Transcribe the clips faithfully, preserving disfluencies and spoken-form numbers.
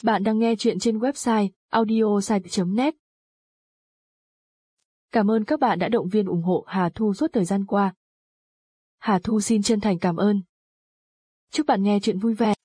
Bạn đang nghe chuyện trên website audiosite chấm net. Cảm ơn các bạn đã động viên ủng hộ Hà Thu suốt thời gian qua. Hà Thu xin chân thành cảm ơn. Chúc bạn nghe chuyện vui vẻ.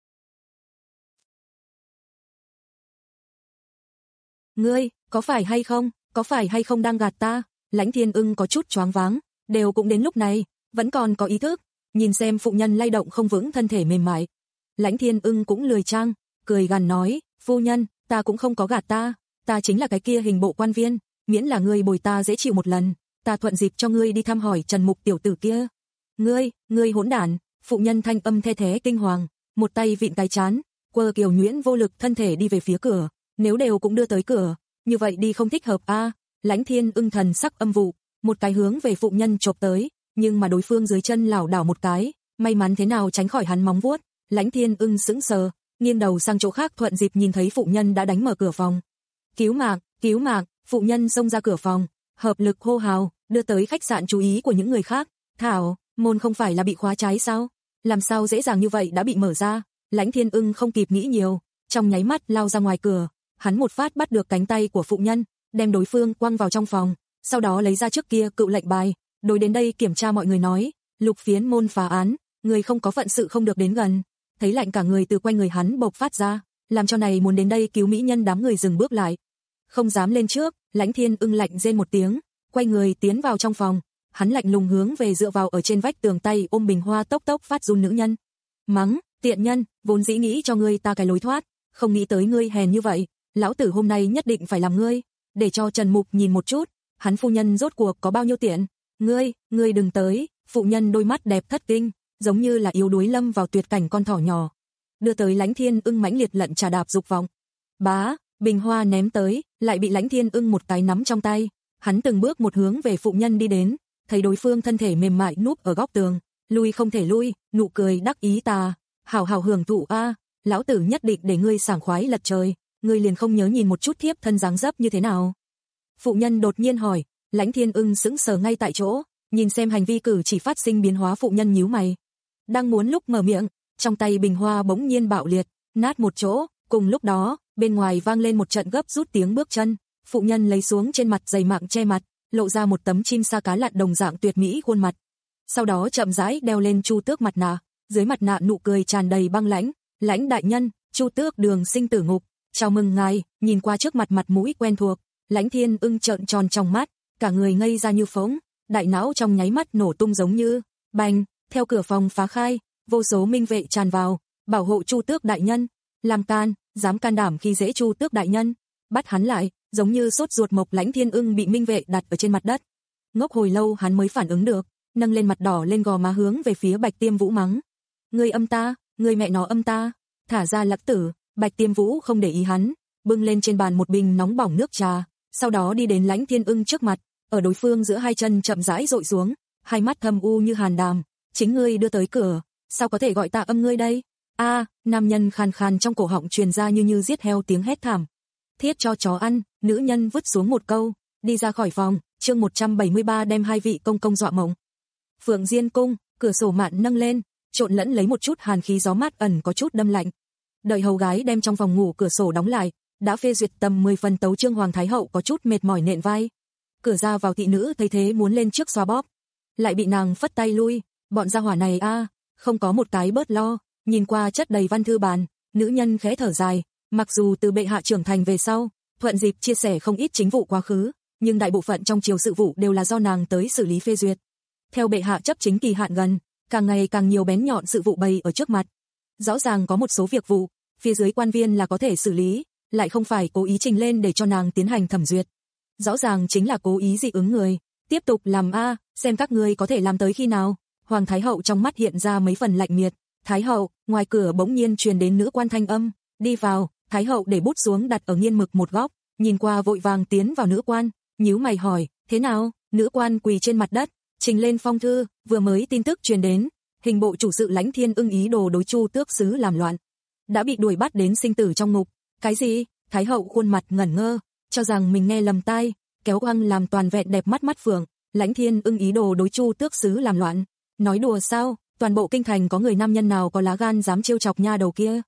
Ngươi, có phải hay không, có phải hay không đang gạt ta? Lãnh Thiên Ưng có chút choáng váng, đều cũng đến lúc này, vẫn còn có ý thức, nhìn xem phụ nhân lay động không vững thân thể mềm mại. Lãnh Thiên Ưng cũng lười trang, cười gằn nói, phu nhân, ta cũng không có gạt ta, ta chính là cái kia hình bộ quan viên, miễn là ngươi bồi ta dễ chịu một lần, ta thuận dịp cho ngươi đi thăm hỏi Trần Mục tiểu tử kia. Ngươi, ngươi hỗn đản, phụ nhân thanh âm the thé kinh hoàng, một tay vịn cái chán, quơ kiều nhuyễn vô lực thân thể đi về phía cửa, nếu đều cũng đưa tới cửa, như vậy đi không thích hợp a. À. Lãnh Thiên Ưng thần sắc âm vụ, một cái hướng về phụ nhân chộp tới, nhưng mà đối phương dưới chân lảo đảo một cái, may mắn thế nào tránh khỏi hắn móng vuốt. Lãnh Thiên Ưng sững sờ, nghiêng đầu sang chỗ khác thuận dịp nhìn thấy phụ nhân đã đánh mở cửa phòng. Cứu mạng, cứu mạng, phụ nhân xông ra cửa phòng, hợp lực hô hào, đưa tới khách sạn chú ý của những người khác. Thảo, môn không phải là bị khóa trái sao? Làm sao dễ dàng như vậy đã bị mở ra? Lãnh Thiên Ưng không kịp nghĩ nhiều, trong nháy mắt lao ra ngoài cửa, hắn một phát bắt được cánh tay của phụ nhân, đem đối phương quăng vào trong phòng, sau đó lấy ra trước kia cựu lệnh bài, đối đến đây kiểm tra mọi người nói, Lục Phiến môn phá án, người không có phận sự không được đến gần. Thấy lạnh cả người từ quanh người hắn bộc phát ra, làm cho này muốn đến đây cứu mỹ nhân đám người dừng bước lại. Không dám lên trước, Lãnh Thiên Ưng lạnh rên một tiếng, quay người tiến vào trong phòng, hắn lạnh lùng hướng về dựa vào ở trên vách tường tay ôm bình hoa tốc tốc phát run nữ nhân. Mắng, tiện nhân, vốn dĩ nghĩ cho ngươi ta cái lối thoát, không nghĩ tới ngươi hèn như vậy, lão tử hôm nay nhất định phải làm ngươi, để cho Trần Mục nhìn một chút, hắn phu nhân rốt cuộc có bao nhiêu tiện. Ngươi, ngươi đừng tới, phụ nhân đôi mắt đẹp thất kinh, giống như là yếu đuối lâm vào tuyệt cảnh con thỏ nhỏ. Đưa tới Lãnh Thiên Ưng mãnh liệt lận trà đạp dục vọng. Bá, bình hoa ném tới, lại bị Lãnh Thiên Ưng một cái nắm trong tay, hắn từng bước một hướng về phụ nhân đi đến, thấy đối phương thân thể mềm mại núp ở góc tường, lui không thể lui, nụ cười đắc ý ta, hảo hảo hưởng thụ a, lão tử nhất định để ngươi sảng khoái lật trời, ngươi liền không nhớ nhìn một chút thiếp thân dáng dấp như thế nào? Phụ nhân đột nhiên hỏi. Lãnh Thiên Ưng sững sờ ngay tại chỗ, nhìn xem hành vi cử chỉ phát sinh biến hóa, phụ nhân nhíu mày. Đang muốn lúc mở miệng, trong tay bình hoa bỗng nhiên bạo liệt, nát một chỗ, cùng lúc đó, bên ngoài vang lên một trận gấp rút tiếng bước chân, phụ nhân lấy xuống trên mặt giày mạng che mặt, lộ ra một tấm chim sa cá lặn đồng dạng tuyệt mỹ khuôn mặt. Sau đó chậm rãi đeo lên Chu Tước mặt nạ, dưới mặt nạ nụ cười tràn đầy băng lãnh, "Lãnh đại nhân, Chu Tước Đường sinh tử ngục, chào mừng ngài." Nhìn qua trước mặt mặt mũi quen thuộc, Lãnh Thiên Ưng trợn tròn trong mắt, cả người ngây ra như phỗng, đại não trong nháy mắt nổ tung giống như bành, theo cửa phòng phá khai, vô số minh vệ tràn vào, bảo hộ Chu Tước đại nhân, làm can, dám can đảm khi dễ Chu Tước đại nhân, bắt hắn lại, giống như sốt ruột mộc. Lãnh Thiên Ưng bị minh vệ đặt ở trên mặt đất, ngốc hồi lâu hắn mới phản ứng được, nâng lên mặt đỏ lên gò má hướng về phía Bạch Tiêm Vũ mắng, ngươi âm ta, ngươi mẹ nó âm ta, thả ra Lạc tử. Bạch Tiêm Vũ không để ý hắn, bưng lên trên bàn một bình nóng bỏng nước trà, sau đó đi đến Lãnh Thiên Ưng trước mặt, ở đối phương giữa hai chân chậm rãi dội xuống, hai mắt thâm u như hàn đàm, chính ngươi đưa tới cửa, sao có thể gọi ta âm ngươi đây? A, à, nam nhân khàn khàn trong cổ họng truyền ra như như giết heo tiếng hét thảm. Thiết cho chó ăn, nữ nhân vứt xuống một câu, đi ra khỏi phòng. Chương một trăm bảy mươi ba đem hai vị công công dọa mộng. Phượng Diên cung, cửa sổ mạn nâng lên, trộn lẫn lấy một chút hàn khí gió mát ẩn có chút đâm lạnh. Đợi hầu gái đem trong phòng ngủ cửa sổ đóng lại, đã phê duyệt tầm mười phần tấu chương, Hoàng thái hậu có chút mệt mỏi nện vai. Cửa ra vào thị nữ thấy thế muốn lên trước xoa bóp, lại bị nàng phất tay lui, bọn gia hỏa này a, à, không có một cái bớt lo. Nhìn qua chất đầy văn thư bàn, nữ nhân khẽ thở dài, mặc dù từ bệ hạ trưởng thành về sau, thuận dịp chia sẻ không ít chính vụ quá khứ, nhưng đại bộ phận trong triều sự vụ đều là do nàng tới xử lý phê duyệt. Theo bệ hạ chấp chính kỳ hạn gần, càng ngày càng nhiều bén nhọn sự vụ bày ở trước mặt. Rõ ràng có một số việc vụ, phía dưới quan viên là có thể xử lý, lại không phải cố ý trình lên để cho nàng tiến hành thẩm duyệt. Rõ ràng chính là cố ý dị ứng người, tiếp tục làm a, xem các ngươi có thể làm tới khi nào. Hoàng thái hậu trong mắt hiện ra mấy phần lạnh miệt. Thái hậu, ngoài cửa bỗng nhiên truyền đến nữ quan thanh âm, đi vào. Thái hậu để bút xuống đặt ở nghiên mực một góc, nhìn qua vội vàng tiến vào nữ quan, nhíu mày hỏi, thế nào? Nữ quan quỳ trên mặt đất, trình lên phong thư, vừa mới tin tức truyền đến, hình bộ chủ sự Lãnh Thiên Ưng ý đồ đối Chu Tước sứ làm loạn, đã bị đuổi bắt đến sinh tử trong ngục. Cái gì? Thái hậu khuôn mặt ngẩn ngơ, cho rằng mình nghe lầm tai, kéo quăng làm toàn vẹn đẹp mắt mắt phượng, Lãnh Thiên Ưng ý đồ đối Chu Tước sứ làm loạn. Nói đùa sao? Toàn bộ kinh thành có người nam nhân nào có lá gan dám trêu chọc nha đầu kia?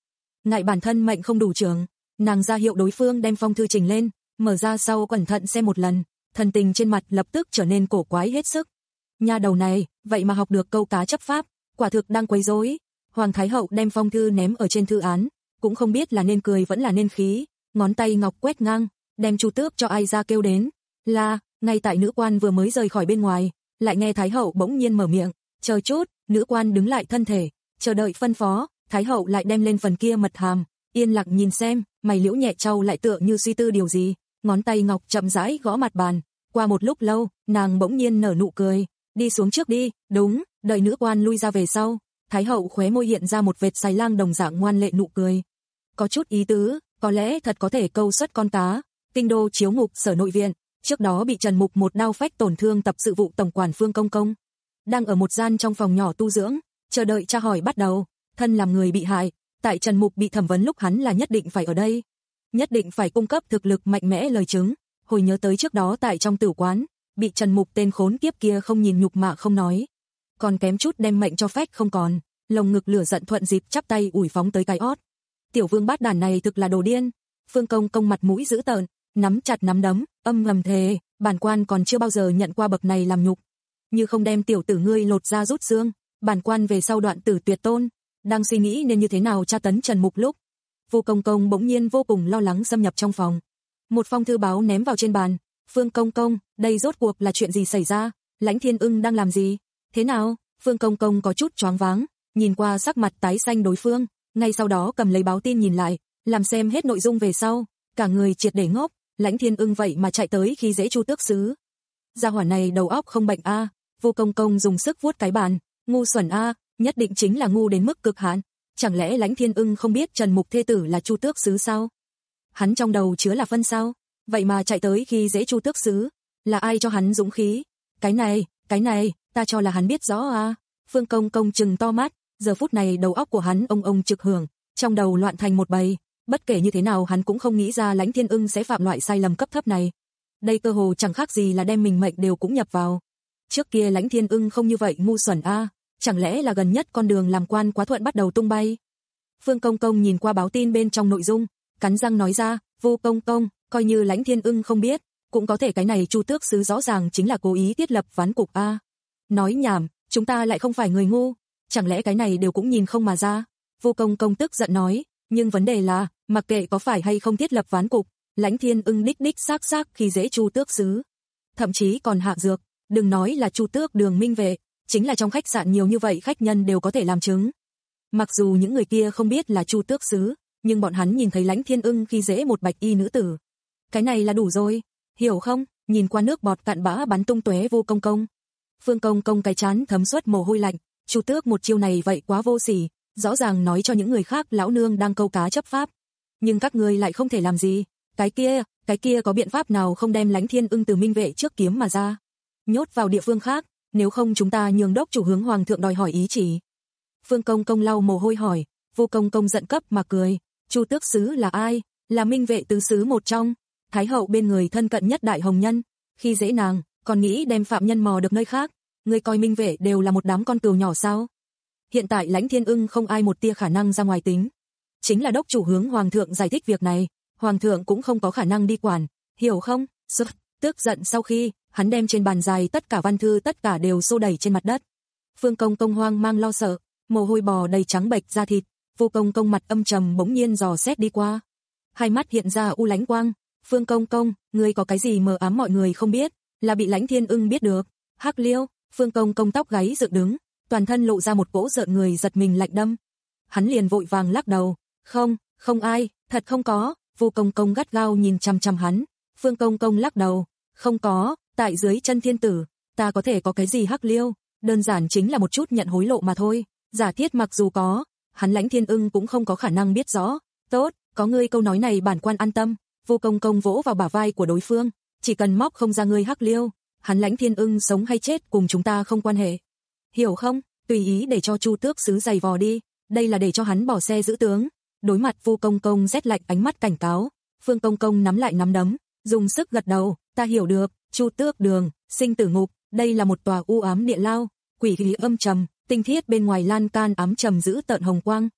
ngại bản thân mệnh không đủ trưởng, nàng ra hiệu đối phương đem phong thư trình lên, mở ra sau cẩn thận xem một lần, thần tình trên mặt lập tức trở nên cổ quái hết sức. Nha đầu này, vậy mà học được câu cá chấp pháp, quả thực đang quấy rối. Hoàng Thái Hậu đem phong thư ném ở trên thư án, cũng không biết là nên cười vẫn là nên khí, ngón tay ngọc quét ngang, đem Chu Tước cho ai ra kêu đến. Là, ngay tại nữ quan vừa mới rời khỏi bên ngoài, lại nghe Thái Hậu bỗng nhiên mở miệng, chờ chút, nữ quan đứng lại thân thể, chờ đợi phân phó, Thái Hậu lại đem lên phần kia mật hàm, yên lặng nhìn xem, mày liễu nhẹ trao lại tựa như suy tư điều gì, ngón tay ngọc chậm rãi gõ mặt bàn, qua một lúc lâu, nàng bỗng nhiên nở nụ cười, đi xuống trước đi, đúng, đợi nữ quan lui ra về sau, Thái Hậu khóe môi hiện ra một vệt xài lang đồng dạng ngoan lệ nụ cười. Có chút ý tứ, có lẽ thật có thể câu xuất con cá, kinh đô chiếu ngục sở nội viện, trước đó bị Trần Mục một đao phách tổn thương tập sự vụ tổng quản Phương Công Công. Đang ở một gian trong phòng nhỏ tu dưỡng, chờ đợi tra hỏi bắt đầu, thân làm người bị hại, tại Trần Mục bị thẩm vấn lúc hắn là nhất định phải ở đây. Nhất định phải cung cấp thực lực mạnh mẽ lời chứng, hồi nhớ tới trước đó tại trong tử quán, bị Trần Mục tên khốn kiếp kia không nhìn nhục mạ không nói. Còn kém chút đem mệnh cho phách không còn, lồng ngực lửa giận thuận dịp chắp tay ủi phóng tới cái ót. Tiểu vương bát đàn này thực là đồ điên. Phương Công Công mặt mũi dữ tợn, nắm chặt nắm đấm, âm ngầm thề, bản quan còn chưa bao giờ nhận qua bậc này làm nhục. Như không đem tiểu tử ngươi lột ra rút xương, bản quan về sau đoạn tử tuyệt tôn. Đang suy nghĩ nên như thế nào tra tấn Trần Mục lúc, Vu Công Công bỗng nhiên vô cùng lo lắng xâm nhập trong phòng. Một phong thư báo ném vào trên bàn. Phương Công Công, đây rốt cuộc là chuyện gì xảy ra? Lãnh Thiên Ưng đang làm gì? Thế nào? Phương Công Công có chút choáng váng, nhìn qua sắc mặt tái xanh đối phương, ngay sau đó cầm lấy báo tin nhìn lại, làm xem hết nội dung về sau, cả người triệt để ngốc. Lãnh Thiên Ưng vậy mà chạy tới khi dễ Chu Tước sứ. Gia hỏa này đầu óc không bệnh a. À. Vu Công Công dùng sức vuốt cái bàn, ngu xuẩn a, à, nhất định chính là ngu đến mức cực hạn. Chẳng lẽ Lãnh Thiên Ưng không biết Trần Mục thê tử là Chu Tước sứ sao? Hắn trong đầu chứa là phân sao? Vậy mà chạy tới khi dễ Chu Tước sứ, là ai cho hắn dũng khí? Cái này, cái này, ta cho là hắn biết rõ à? Phương Công Công trừng to mắt, giờ phút này đầu óc của hắn ông ông trực hưởng, trong đầu loạn thành một bầy, bất kể như thế nào hắn cũng không nghĩ ra Lãnh Thiên Ưng sẽ phạm loại sai lầm cấp thấp này. Đây cơ hồ chẳng khác gì là đem mình mệnh đều cũng nhập vào. Trước kia Lãnh Thiên Ưng không như vậy ngu xuẩn a, à? Chẳng lẽ là gần nhất con đường làm quan quá thuận bắt đầu tung bay? Phương Công Công nhìn qua báo tin bên trong nội dung, cắn răng nói ra, Vu Công Công, coi như Lãnh Thiên Ưng không biết, cũng có thể cái này Chu Tước sứ rõ ràng chính là cố ý thiết lập ván cục a. À? Nói nhảm, chúng ta lại không phải người ngu, chẳng lẽ cái này đều cũng nhìn không mà ra? Vu Công Công tức giận nói, nhưng vấn đề là, mặc kệ có phải hay không thiết lập ván cục, Lãnh Thiên Ưng đích đích xác xác khi dễ Chu Tước sứ, thậm chí còn hạ dược, đừng nói là Chu Tước Đường minh vệ, chính là trong khách sạn nhiều như vậy khách nhân đều có thể làm chứng. Mặc dù những người kia không biết là Chu Tước sứ, nhưng bọn hắn nhìn thấy Lãnh Thiên Ưng khi dễ một bạch y nữ tử, cái này là đủ rồi, hiểu không? Nhìn qua nước bọt cạn bã bắn tung tóe Vu Công Công, Phương Công Công cái chán thấm suốt mồ hôi lạnh, Chu Tước một chiêu này vậy quá vô sỉ, rõ ràng nói cho những người khác lão nương đang câu cá chấp pháp, nhưng các ngươi lại không thể làm gì. Cái kia, cái kia có biện pháp nào không đem Lãnh Thiên Ưng từ minh vệ trước kiếm mà ra, nhốt vào địa phương khác, nếu không chúng ta nhường đốc chủ hướng hoàng thượng đòi hỏi ý chỉ. Phương Công Công lau mồ hôi hỏi, Vu Công Công giận cấp mà cười, Chu Tước sứ là ai? Là minh vệ tứ sứ một trong, Thái Hậu bên người thân cận nhất đại hồng nhân, khi dễ nàng, còn nghĩ đem phạm nhân mò được nơi khác, ngươi coi minh vệ đều là một đám con cừu nhỏ sao? Hiện tại Lãnh Thiên Ưng không ai một tia khả năng ra ngoài tính, chính là đốc chủ hướng hoàng thượng giải thích việc này, hoàng thượng cũng không có khả năng đi quản, hiểu không? Sực, tức giận sau khi, hắn đem trên bàn dài tất cả văn thư tất cả đều xô đẩy trên mặt đất. Phương Công Công hoang mang lo sợ, mồ hôi bò đầy trắng bệch da thịt, Vu Công Công mặt âm trầm bỗng nhiên dò xét đi qua, hai mắt hiện ra u lánh quang. Phương Công Công, ngươi có cái gì mờ ám mọi người không biết, là bị Lãnh Thiên Ưng biết được. Hắc Liêu, Phương Công Công tóc gáy dựng đứng, toàn thân lộ ra một cỗ rợn người giật mình lạnh đâm. Hắn liền vội vàng lắc đầu, không, không ai, thật không có. Vu Công Công gắt gao nhìn chằm chằm hắn. Phương Công Công lắc đầu, không có, tại dưới chân thiên tử, ta có thể có cái gì Hắc Liêu, đơn giản chính là một chút nhận hối lộ mà thôi. Giả thiết mặc dù có, hắn Lãnh Thiên Ưng cũng không có khả năng biết rõ. Tốt, có ngươi câu nói này bản quan an tâm. Vu Công Công vỗ vào bả vai của đối phương, chỉ cần móc không ra ngươi Hắc Liêu, hắn Lãnh Thiên Ưng sống hay chết cùng chúng ta không quan hệ. Hiểu không? Tùy ý để cho Chu Tước sứ giày vò đi, đây là để cho hắn bỏ xe giữ tướng. Đối mặt Vu Công Công rét lạnh ánh mắt cảnh cáo, Phương Công Công nắm lại nắm đấm, dùng sức gật đầu, ta hiểu được, Chu Tước Đường, sinh tử ngục, đây là một tòa u ám địa lao, quỷ khí âm trầm, tinh thiết bên ngoài lan can ám trầm giữ tợn hồng quang.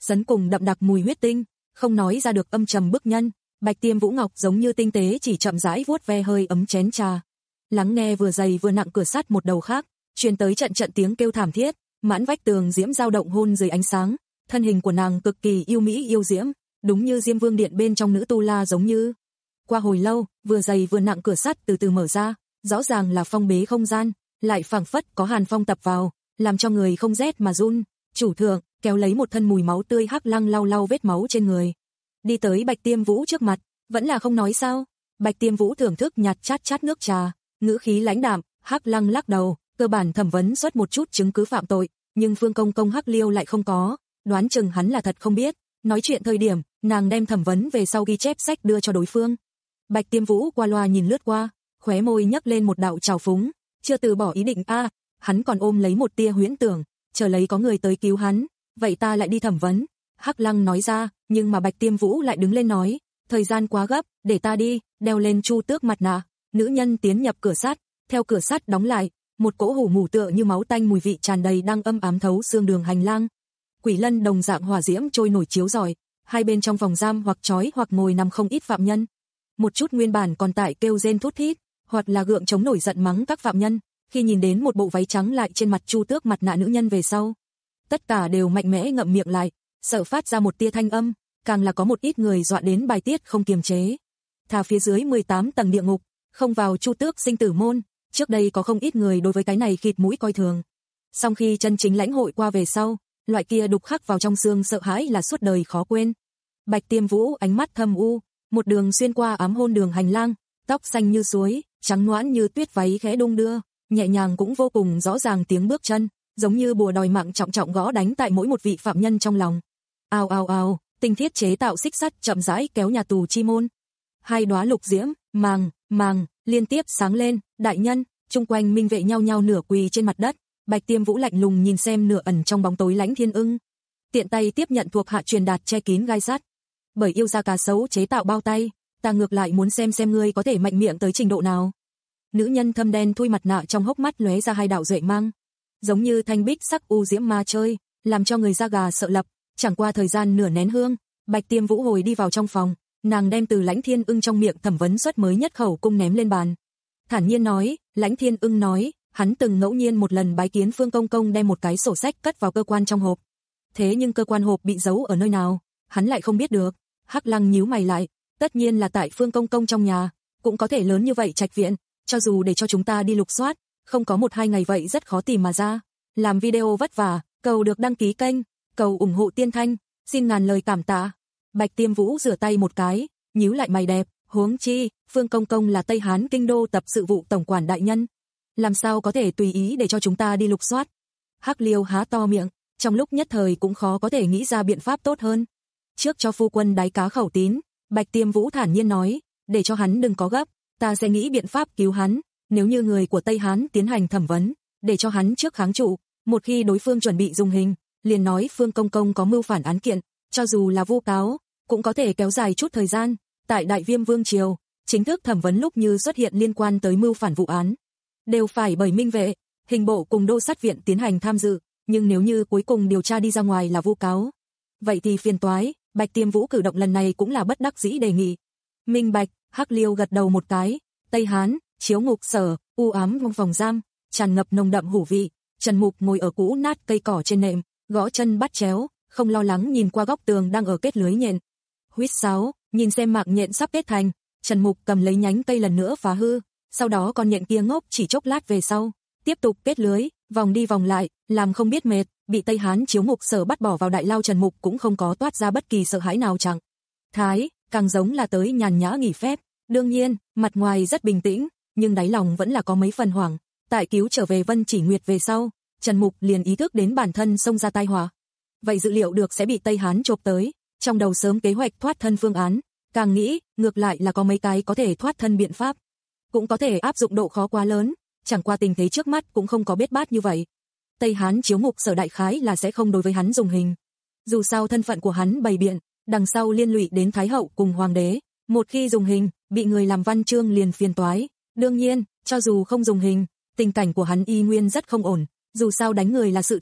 sấn cùng đậm đặc mùi huyết tinh, không nói ra được âm trầm bức nhân. Bạch Tiêm Vũ Ngọc giống như tinh tế chỉ chậm rãi vuốt ve hơi ấm chén trà. Lắng nghe vừa dày vừa nặng cửa sắt một đầu khác, truyền tới trận trận tiếng kêu thảm thiết, mãn vách tường diễm dao động hôn dưới ánh sáng, thân hình của nàng cực kỳ yêu mỹ yêu diễm, đúng như Diêm Vương điện bên trong nữ tu la giống như. Qua hồi lâu, vừa dày vừa nặng cửa sắt từ từ mở ra, rõ ràng là phong bế không gian, lại phảng phất có hàn phong tập vào, làm cho người không rét mà run. Chủ thượng kéo lấy một thân mùi máu tươi Hắc Lăng lau lau vết máu trên người, đi tới Bạch Tiêm Vũ trước mặt, vẫn là không nói sao. Bạch Tiêm Vũ thưởng thức nhạt chát chát nước trà, ngữ khí lãnh đạm. Hắc Lăng lắc đầu, cơ bản thẩm vấn xuất một chút chứng cứ phạm tội, nhưng Phương Công Công Hắc Liêu lại không có, đoán chừng hắn là thật không biết. Nói chuyện thời điểm, nàng đem thẩm vấn về sau ghi chép sách đưa cho đối phương. Bạch Tiêm Vũ qua loa nhìn lướt qua, khóe môi nhấc lên một đạo trào phúng, chưa từ bỏ ý định a, à, hắn còn ôm lấy một tia huyễn tưởng, chờ lấy có người tới cứu hắn, vậy ta lại đi thẩm vấn. Hắc Lăng nói ra, nhưng mà Bạch Tiêm Vũ lại đứng lên nói, thời gian quá gấp, để ta đi, đeo lên Chu Tước mặt nạ. Nữ nhân tiến nhập cửa sắt, theo cửa sắt đóng lại, một cỗ hủ mù tựa như máu tanh mùi vị tràn đầy đang âm ám thấu xương đường hành lang. Quỷ lân đồng dạng hỏa diễm trôi nổi chiếu rọi, hai bên trong phòng giam hoặc trói hoặc ngồi nằm không ít phạm nhân. Một chút nguyên bản còn tại kêu rên thút thít, hoặc là gượng chống nổi giận mắng các phạm nhân, khi nhìn đến một bộ váy trắng lại trên mặt Chu Tước mặt nạ nữ nhân về sau, tất cả đều mạnh mẽ ngậm miệng lại, sợ phát ra một tia thanh âm, càng là có một ít người dọa đến bài tiết không kiềm chế. Thà phía dưới mười tám tầng địa ngục, không vào Chu Tước sinh tử môn, trước đây có không ít người đối với cái này khịt mũi coi thường. Song khi chân chính lãnh hội qua về sau, loại kia đục khắc vào trong xương sợ hãi là suốt đời khó quên. Bạch Tiêm Vũ ánh mắt thâm u, một đường xuyên qua ám hôn đường hành lang, tóc xanh như suối, trắng nõn như tuyết váy khẽ đung đưa, nhẹ nhàng cũng vô cùng rõ ràng tiếng bước chân, giống như bùa đòi mạng trọng trọng gõ đánh tại mỗi một vị phạm nhân trong lòng. Ào ào ào, tinh thiết chế tạo xích sắt chậm rãi kéo nhà tù chi môn. Hai đóa lục diễm, màng, màng, liên tiếp sáng lên, đại nhân, chung quanh minh vệ nhau nhau nửa quỳ trên mặt đất. Bạch Tiêm Vũ lạnh lùng nhìn xem nửa ẩn trong bóng tối Lãnh Thiên Ưng, tiện tay tiếp nhận thuộc hạ truyền đạt che kín gai sắt. Bởi yêu gia cá sấu chế tạo bao tay, ta ngược lại muốn xem xem ngươi có thể mạnh miệng tới trình độ nào. Nữ nhân thâm đen thui mặt nạ trong hốc mắt lóe ra hai đạo duệ mang, giống như thanh bích sắc u diễm ma chơi, làm cho người da gà sợ lập. Chẳng qua thời gian nửa nén hương, Bạch Tiêm Vũ hồi đi vào trong phòng, nàng đem từ Lãnh Thiên Ưng trong miệng thẩm vấn xuất mới nhất khẩu cung ném lên bàn. Thản nhiên nói, Lãnh Thiên Ưng nói, hắn từng ngẫu nhiên một lần bái kiến Phương Công Công đem một cái sổ sách cất vào cơ quan trong hộp. Thế nhưng cơ quan hộp bị giấu ở nơi nào, hắn lại không biết được. Hắc Lăng nhíu mày lại, tất nhiên là tại Phương Công Công trong nhà, cũng có thể lớn như vậy trạch viện, cho dù để cho chúng ta đi lục soát, không có một hai ngày vậy rất khó tìm mà ra. Làm video vất vả, cầu được đăng ký kênh, cầu ủng hộ Tiên Thanh, xin ngàn lời cảm tạ. Bạch Tiêm Vũ rửa tay một cái, nhíu lại mày đẹp, huống chi, Phương Công Công là Tây Hán kinh đô tập sự vụ tổng quản đại nhân, làm sao có thể tùy ý để cho chúng ta đi lục soát. Hắc Liêu há to miệng, trong lúc nhất thời cũng khó có thể nghĩ ra biện pháp tốt hơn. Trước cho phu quân đáy cá khẩu tín, Bạch Tiêm Vũ thản nhiên nói, để cho hắn đừng có gấp, ta sẽ nghĩ biện pháp cứu hắn, nếu như người của Tây Hán tiến hành thẩm vấn, để cho hắn trước kháng trụ, một khi đối phương chuẩn bị dùng hình, liền nói Phương Công Công có mưu phản án kiện, cho dù là vu cáo, cũng có thể kéo dài chút thời gian. Tại Đại Viêm Vương triều, chính thức thẩm vấn lúc như xuất hiện liên quan tới mưu phản vụ án, đều phải bởi minh vệ, hình bộ cùng đô sát viện tiến hành tham dự, nhưng nếu như cuối cùng điều tra đi ra ngoài là vu cáo, vậy thì phiền toái. Bạch Tiêm Vũ cử động lần này cũng là bất đắc dĩ đề nghị. Minh bạch, Hắc Liêu gật đầu một cái. Tây Hán, chiếu ngục sở, u ám trong phòng giam, tràn ngập nồng đậm hủ vị. Trần Mục ngồi ở cũ nát cây cỏ trên nệm, gõ chân bắt chéo, không lo lắng nhìn qua góc tường đang ở kết lưới nhện. Huýt sáo, nhìn xem mạng nhện sắp kết thành, Trần Mục cầm lấy nhánh cây lần nữa phá hư, sau đó con nhện kia ngốc chỉ chốc lát về sau, tiếp tục kết lưới, vòng đi vòng lại, làm không biết mệt. Bị Tây Hán chiếu ngục sở bắt bỏ vào đại lao, Trần Mục cũng không có toát ra bất kỳ sợ hãi nào chẳng. Thái, càng giống là tới nhàn nhã nghỉ phép. Đương nhiên, mặt ngoài rất bình tĩnh, nhưng đáy lòng vẫn là có mấy phần hoảng. Tại cứu trở về Vân Chỉ Nguyệt về sau, Trần Mục liền ý thức đến bản thân xông ra tai họa. Vậy dự liệu được sẽ bị Tây Hán chộp tới, trong đầu sớm kế hoạch thoát thân phương án, càng nghĩ, ngược lại là có mấy cái có thể thoát thân biện pháp. Cũng có thể áp dụng độ khó quá lớn, chẳng qua tình thế trước mắt cũng không có bết bát như vậy. Tây Hán chiếu ngục sở đại khái là sẽ không đối với hắn dùng hình. Dù sao thân phận của hắn bày biện, đằng sau liên lụy đến Thái hậu cùng Hoàng đế, một khi dùng hình, bị người làm văn chương liền phiền toái. Đương nhiên, cho dù không dùng hình, tình cảnh của hắn y nguyên rất không ổn, dù sao đánh người là sự thật,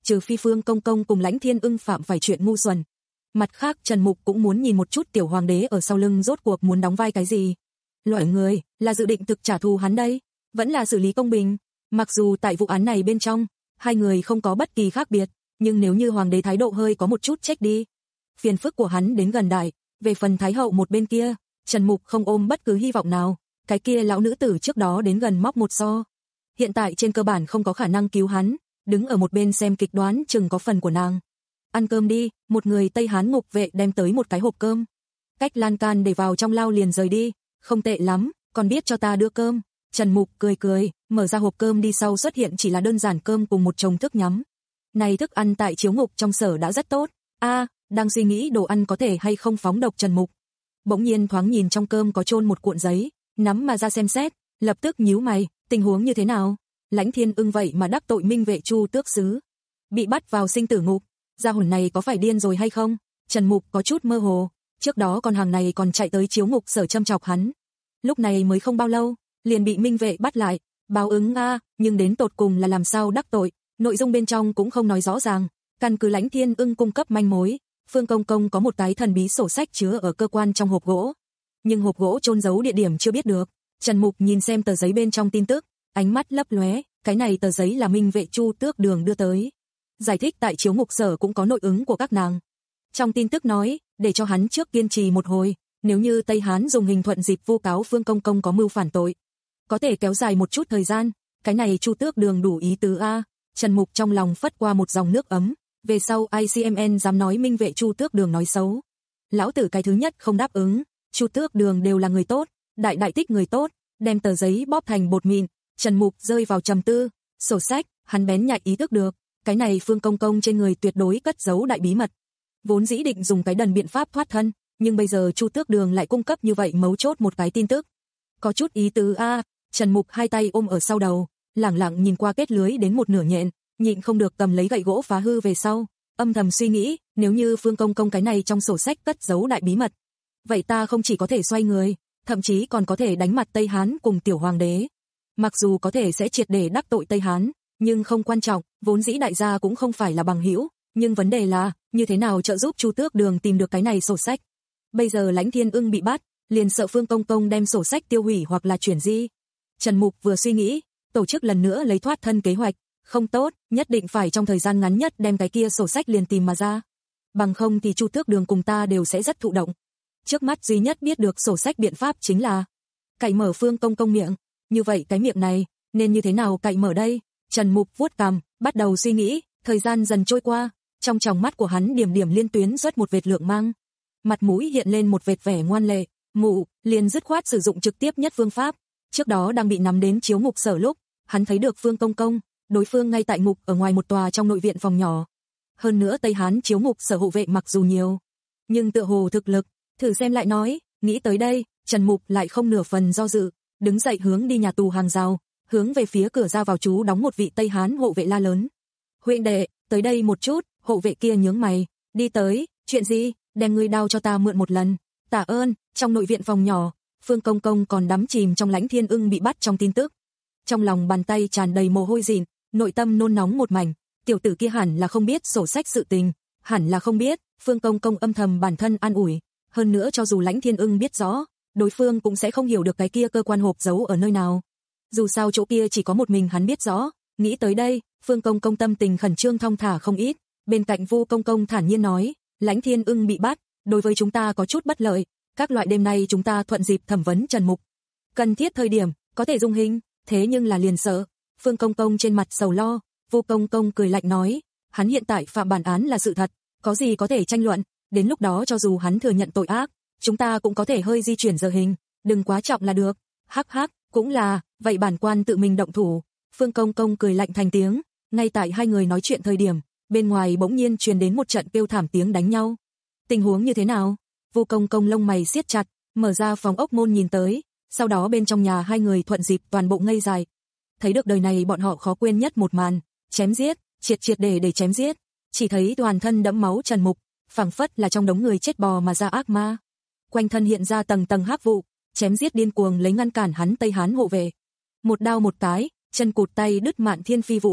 trừ phi Phương Công Công cùng Lãnh Thiên Ưng phạm phải chuyện ngu xuẩn. Mặt khác Trần Mục cũng muốn nhìn một chút tiểu hoàng đế ở sau lưng rốt cuộc muốn đóng vai cái gì. Loại người, là dự định thực trả thù hắn đây, vẫn là xử lý công bình. Mặc dù tại vụ án này bên trong, hai người không có bất kỳ khác biệt, nhưng nếu như hoàng đế thái độ hơi có một chút trách đi, phiền phức của hắn đến gần đại. Về phần thái hậu một bên kia, Trần Mục không ôm bất cứ hy vọng nào, cái kia lão nữ tử trước đó đến gần móc một so. Hiện tại trên cơ bản không có khả năng cứu hắn, đứng ở một bên xem kịch đoán chừng có phần của nàng. Ăn cơm đi, một người Tây Hán ngục vệ đem tới một cái hộp cơm. Cách lan can để vào trong lao liền rời đi, không tệ lắm, còn biết cho ta đưa cơm. Trần Mục cười cười, mở ra hộp cơm đi sau xuất hiện chỉ là đơn giản cơm cùng một chồng thức nhắm. Này thức ăn tại chiếu ngục trong sở đã rất tốt. A, đang suy nghĩ đồ ăn có thể hay không phóng độc Trần Mục. Bỗng nhiên thoáng nhìn trong cơm có chôn một cuộn giấy, nắm mà ra xem xét, lập tức nhíu mày, tình huống như thế nào? Lãnh Thiên Ưng vậy mà đắc tội Minh Vệ Chu tước sứ, bị bắt vào sinh tử ngục, gia hồn này có phải điên rồi hay không? Trần Mục có chút mơ hồ, trước đó con hàng này còn chạy tới chiếu ngục sở châm chọc hắn. Lúc này mới không bao lâu, liền bị Minh Vệ bắt lại, báo ứng a, nhưng đến tột cùng là làm sao đắc tội, nội dung bên trong cũng không nói rõ ràng, căn cứ Lãnh Thiên Ưng cung cấp manh mối, Phương Công Công có một cái thần bí sổ sách chứa ở cơ quan trong hộp gỗ, nhưng hộp gỗ chôn giấu địa điểm chưa biết được. Trần Mục nhìn xem tờ giấy bên trong tin tức, ánh mắt lấp lóe, cái này tờ giấy là Minh Vệ Chu Tước Đường đưa tới. Giải thích tại chiếu ngục sở cũng có nội ứng của các nàng. Trong tin tức nói, để cho hắn trước kiên trì một hồi, nếu như Tây Hán dùng hình thuận dịp vu cáo Phương Công Công có mưu phản tội, có thể kéo dài một chút thời gian, cái này Chu Tước Đường đủ ý tứ a. Trần Mục trong lòng phất qua một dòng nước ấm, về sau i xê em en dám nói Minh Vệ Chu Tước Đường nói xấu, lão tử cái thứ nhất không đáp ứng. Chu Tước Đường đều là người tốt, đại đại tích người tốt, đem tờ giấy bóp thành bột mịn. Trần Mục rơi vào trầm tư, sổ sách, hắn bén nhạy ý thức được, cái này Phương Công Công trên người tuyệt đối cất giấu đại bí mật. Vốn dĩ định dùng cái đần biện pháp thoát thân, nhưng bây giờ Chu Tước Đường lại cung cấp như vậy mấu chốt một cái tin tức. Có chút ý tứ a. Trần Mục hai tay ôm ở sau đầu, lẳng lặng nhìn qua kết lưới đến một nửa nhện, nhịn không được cầm lấy gậy gỗ phá hư về sau, âm thầm suy nghĩ, nếu như Phương Công Công cái này trong sổ sách cất giấu đại bí mật, vậy ta không chỉ có thể xoay người, thậm chí còn có thể đánh mặt Tây Hán cùng tiểu hoàng đế. Mặc dù có thể sẽ triệt để đắc tội Tây Hán, nhưng không quan trọng, vốn dĩ đại gia cũng không phải là bằng hữu, nhưng vấn đề là, như thế nào trợ giúp Chu Tước Đường tìm được cái này sổ sách. Bây giờ Lãnh Thiên Ưng bị bắt, liền sợ Phương Công Công đem sổ sách tiêu hủy hoặc là chuyển di. Trần Mục vừa suy nghĩ, tổ chức lần nữa lấy thoát thân kế hoạch, không tốt, nhất định phải trong thời gian ngắn nhất đem cái kia sổ sách liền tìm mà ra. Bằng không thì Chu Tước Đường cùng ta đều sẽ rất thụ động. Trước mắt duy nhất biết được sổ sách biện pháp chính là cạy mở Phương Công Công miệng. Như vậy cái miệng này, nên như thế nào cạy mở đây? Trần Mục vuốt cằm, bắt đầu suy nghĩ, thời gian dần trôi qua, trong tròng mắt của hắn điểm điểm liên tuyến xuất một vệt lượng mang. Mặt mũi hiện lên một vệt vẻ ngoan lệ, mụ, liền dứt khoát sử dụng trực tiếp nhất phương pháp. Trước đó đang bị nắm đến chiếu ngục sở lúc, hắn thấy được Phương Công Công, đối phương ngay tại ngục ở ngoài một tòa trong nội viện phòng nhỏ. Hơn nữa Tây Hán chiếu ngục sở hộ vệ mặc dù nhiều, nhưng tựa hồ thực lực, thử xem lại nói, nghĩ tới đây, Trần Mục lại không nửa phần do dự, đứng dậy hướng đi nhà tù hàng rào, hướng về phía cửa ra vào trú đóng một vị Tây Hán hộ vệ la lớn. Huynh đệ, tới đây một chút. Hộ vệ kia nhướng mày, đi tới, chuyện gì, đem ngươi đao cho ta mượn một lần. Tạ ơn. Trong nội viện phòng nhỏ, Phương Công Công còn đắm chìm trong Lãnh Thiên Ưng bị bắt trong tin tức. Trong lòng bàn tay tràn đầy mồ hôi dịn, nội tâm nôn nóng một mảnh, tiểu tử kia hẳn là không biết sổ sách sự tình, hẳn là không biết. Phương Công Công âm thầm bản thân an ủi, hơn nữa cho dù Lãnh Thiên Ưng biết rõ, đối phương cũng sẽ không hiểu được cái kia cơ quan hộp giấu ở nơi nào. Dù sao chỗ kia chỉ có một mình hắn biết rõ. Nghĩ tới đây, Phương Công Công tâm tình khẩn trương thong thả không ít. Bên cạnh Vu Công Công thản nhiên nói, Lãnh Thiên Ưng bị bắt, đối với chúng ta có chút bất lợi, các loại đêm nay chúng ta thuận dịp thẩm vấn Trần Mục. Cần thiết thời điểm, có thể dung hình, thế nhưng là liền sợ. Phương Công Công trên mặt sầu lo, Vu Công Công cười lạnh nói, hắn hiện tại phạm bản án là sự thật, có gì có thể tranh luận, đến lúc đó cho dù hắn thừa nhận tội ác, chúng ta cũng có thể hơi di chuyển giờ hình, đừng quá trọng là được. Hắc hắc, cũng là, vậy bản quan tự mình động thủ. Phương Công Công cười lạnh thành tiếng, ngay tại hai người nói chuyện thời điểm, bên ngoài bỗng nhiên truyền đến một trận kêu thảm tiếng đánh nhau. Tình huống như thế nào? Vu Công Công lông mày siết chặt, mở ra phòng ốc môn nhìn tới, sau đó bên trong nhà hai người thuận dịp toàn bộ ngây dài. Thấy được đời này bọn họ khó quên nhất một màn, chém giết, triệt triệt để để chém giết. Chỉ thấy toàn thân đẫm máu Trần Mục, phảng phất là trong đống người chết bò mà ra ác ma. Quanh thân hiện ra tầng tầng hắc vụ, chém giết điên cuồng lấy ngăn cản hắn Tây Hán hộ vệ. Một đao một cái, chân cụt tay đứt Mạn Thiên Phi Vũ,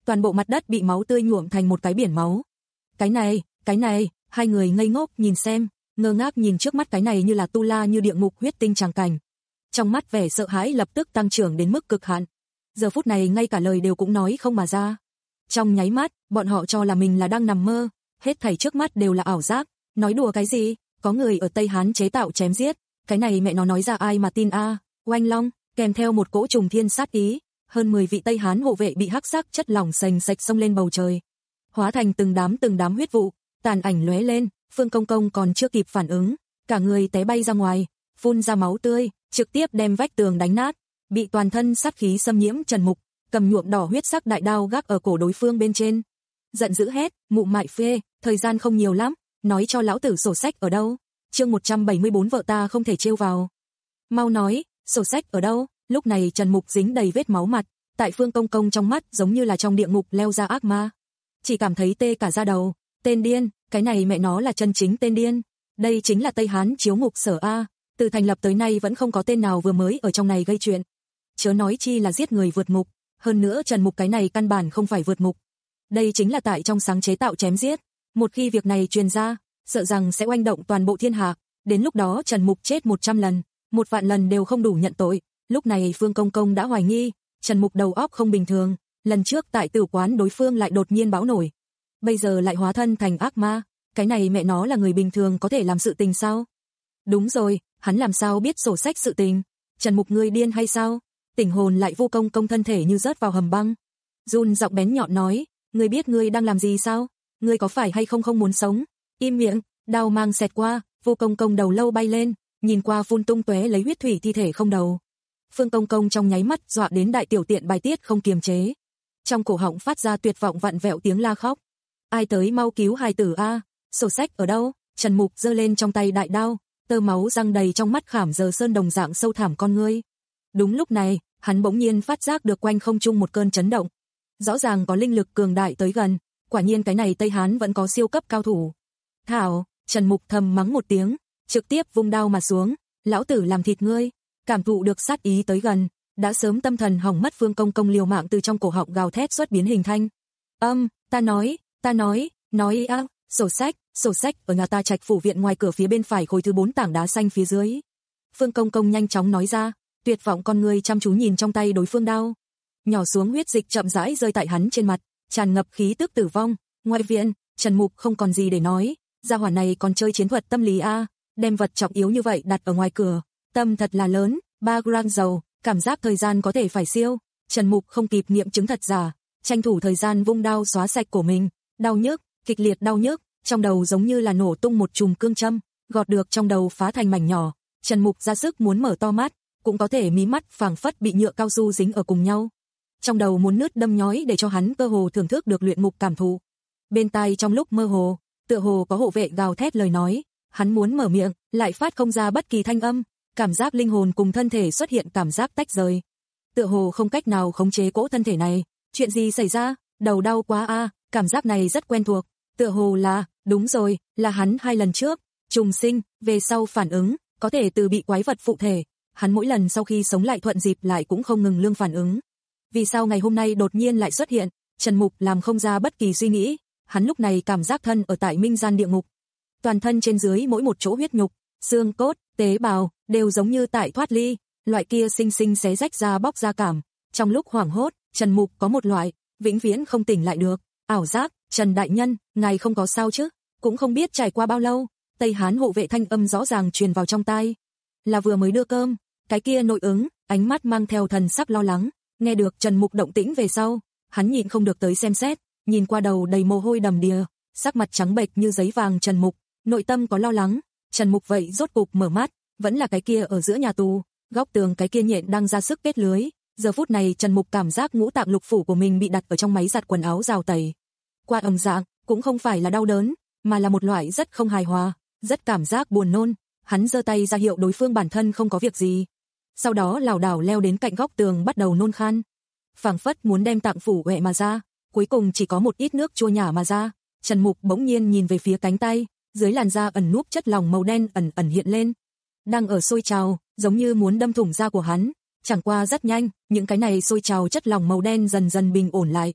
toàn bộ mặt đất bị máu tươi nhuộm thành một cái biển máu. Cái này, cái này, hai người ngây ngốc nhìn xem, ngơ ngác nhìn trước mắt cái này như là tu la như địa ngục huyết tinh tràng cảnh. Trong mắt vẻ sợ hãi lập tức tăng trưởng đến mức cực hạn. Giờ phút này ngay cả lời đều cũng nói không mà ra. Trong nháy mắt, bọn họ cho là mình là đang nằm mơ, hết thảy trước mắt đều là ảo giác, nói đùa cái gì, có người ở Tây Hán chế tạo chém giết, cái này mẹ nó nói ra ai mà tin a. À. Oanh long, kèm theo một cỗ trùng thiên sát ý, hơn mười vị Tây Hán hộ vệ bị hắc sắc chất lỏng sành sạch xông lên bầu trời, hóa thành từng đám từng đám huyết vụ, tàn ảnh lóe lên, Phương Công Công còn chưa kịp phản ứng, cả người té bay ra ngoài, phun ra máu tươi, trực tiếp đem vách tường đánh nát, bị toàn thân sát khí xâm nhiễm Trần Mục, cầm nhuộm đỏ huyết sắc đại đao gác ở cổ đối phương bên trên. Giận dữ hét, mụ mại phê, thời gian không nhiều lắm, nói cho lão tử sổ sách ở đâu? Chương một trăm bảy mươi bốn vợ ta không thể trêu vào. Mau nói, sổ sách ở đâu? Lúc này Trần Mục dính đầy vết máu mặt, tại Phương Công Công trong mắt giống như là trong địa ngục leo ra ác ma. Chỉ cảm thấy tê cả da đầu, tên điên, cái này mẹ nó là chân chính tên điên. Đây chính là Tây Hán chiếu ngục sở a, từ thành lập tới nay vẫn không có tên nào vừa mới ở trong này gây chuyện. Chớ nói chi là giết người vượt ngục, hơn nữa Trần Mục cái này căn bản không phải vượt ngục. Đây chính là tại trong sáng chế tạo chém giết, một khi việc này truyền ra, sợ rằng sẽ oanh động toàn bộ thiên hạ, đến lúc đó Trần Mục chết một trăm lần, một vạn lần đều không đủ nhận tội. Lúc này Phương Công Công đã hoài nghi, Trần Mục đầu óc không bình thường, lần trước tại tử quán đối phương lại đột nhiên bão nổi, bây giờ lại hóa thân thành ác ma, cái này mẹ nó là người bình thường có thể làm sự tình sao? Đúng rồi, hắn làm sao biết sổ sách sự tình? Trần Mục ngươi điên hay sao? Tỉnh hồn lại Vô Công Công thân thể như rớt vào hầm băng. Run giọng bén nhọn nói, ngươi biết ngươi đang làm gì sao? Ngươi có phải hay không không muốn sống? Im miệng, đao mang xẹt qua, Vô Công Công đầu lâu bay lên, nhìn qua phun tung tóe lấy huyết thủy thi thể không đầu. Phương Công Công trong nháy mắt dọa đến đại tiểu tiện bài tiết không kiềm chế. Trong cổ họng phát ra tuyệt vọng vặn vẹo tiếng la khóc. Ai tới mau cứu hài tử a, sổ sách ở đâu? Trần Mục giơ lên trong tay đại đao, tơ máu răng đầy trong mắt khảm giờ sơn đồng dạng sâu thẳm con ngươi. Đúng lúc này, hắn bỗng nhiên phát giác được quanh không trung một cơn chấn động. Rõ ràng có linh lực cường đại tới gần, quả nhiên cái này Tây Hán vẫn có siêu cấp cao thủ. Thảo, Trần Mục thầm mắng một tiếng, trực tiếp vung đao mà xuống, lão tử làm thịt ngươi. Cảm thụ được sát ý tới gần, đã sớm tâm thần hỏng mất Phương Công Công liều mạng từ trong cổ họng gào thét xuất biến hình thanh. Âm, ta nói, ta nói, nói á, sổ sách, sổ sách ở nhà ta Trạch phủ viện ngoài cửa phía bên phải khối thứ bốn tảng đá xanh phía dưới. Phương Công Công nhanh chóng nói ra, tuyệt vọng con người chăm chú nhìn trong tay đối phương đao. Nhỏ xuống huyết dịch chậm rãi rơi tại hắn trên mặt, tràn ngập khí tức tử vong. Ngoại viện, Trần Mục không còn gì để nói, gia hỏa này còn chơi chiến thuật tâm lý a, đem vật trọng yếu như vậy đặt ở ngoài cửa, tâm thật là lớn. Ba gram dầu, cảm giác thời gian có thể phải siêu. Trần Mục không kịp nghiệm chứng thật giả, tranh thủ thời gian vung đao xóa sạch của mình, đau nhức, kịch liệt đau nhức, trong đầu giống như là nổ tung một chùm cương châm, gọt được trong đầu phá thành mảnh nhỏ. Trần Mục ra sức muốn mở to mắt, cũng có thể mí mắt phảng phất bị nhựa cao su dính ở cùng nhau. Trong đầu muốn nứt đâm nhói để cho hắn cơ hồ thưởng thức được luyện ngục cảm thụ. Bên tai trong lúc mơ hồ, tựa hồ có hộ vệ gào thét lời nói, hắn muốn mở miệng, lại phát không ra bất kỳ thanh âm. Cảm giác linh hồn cùng thân thể xuất hiện cảm giác tách rời. Tựa hồ không cách nào khống chế cỗ thân thể này. Chuyện gì xảy ra? Đầu đau quá a, à, cảm giác này rất quen thuộc. Tựa hồ là, đúng rồi, là hắn hai lần trước, trùng sinh, về sau phản ứng, có thể từ bị quái vật phụ thể. Hắn mỗi lần sau khi sống lại thuận dịp lại cũng không ngừng lương phản ứng. Vì sao ngày hôm nay đột nhiên lại xuất hiện? Trần Mục làm không ra bất kỳ suy nghĩ. Hắn lúc này cảm giác thân ở tại minh gian địa ngục. Toàn thân trên dưới mỗi một chỗ huyết nhục, xương cốt, tế bào, đều giống như tại thoát ly, loại kia sinh sinh xé rách ra bóc ra cảm. Trong lúc hoảng hốt, Trần Mục có một loại, vĩnh viễn không tỉnh lại được, ảo giác, Trần Đại Nhân, ngài không có sao chứ? Cũng không biết trải qua bao lâu, Tây Hán hộ vệ thanh âm rõ ràng truyền vào trong tai. Là vừa mới đưa cơm, cái kia nội ứng, ánh mắt mang theo thần sắc lo lắng, nghe được Trần Mục động tĩnh về sau, hắn nhịn không được tới xem xét, nhìn qua đầu đầy mồ hôi đầm đìa, sắc mặt trắng bệch như giấy vàng Trần Mục, nội tâm có lo lắng. Trần Mục vậy rốt cục mở mắt, vẫn là cái kia ở giữa nhà tù, góc tường cái kia nhện đang ra sức kết lưới. Giờ phút này Trần Mục cảm giác ngũ tạng lục phủ của mình bị đặt ở trong máy giặt quần áo rào tẩy. Qua âm dạng, cũng không phải là đau đớn, mà là một loại rất không hài hòa, rất cảm giác buồn nôn. Hắn giơ tay ra hiệu đối phương bản thân không có việc gì. Sau đó lảo đảo leo đến cạnh góc tường bắt đầu nôn khan. Phảng phất muốn đem tạng phủ huệ mà ra, cuối cùng chỉ có một ít nước chua nhả mà ra. Trần Mục bỗng nhiên nhìn về phía cánh tay, dưới làn da ẩn núp chất lỏng màu đen ẩn ẩn hiện lên, đang ở sôi trào, giống như muốn đâm thủng da của hắn. Chẳng qua rất nhanh, những cái này sôi trào chất lỏng màu đen dần dần bình ổn lại.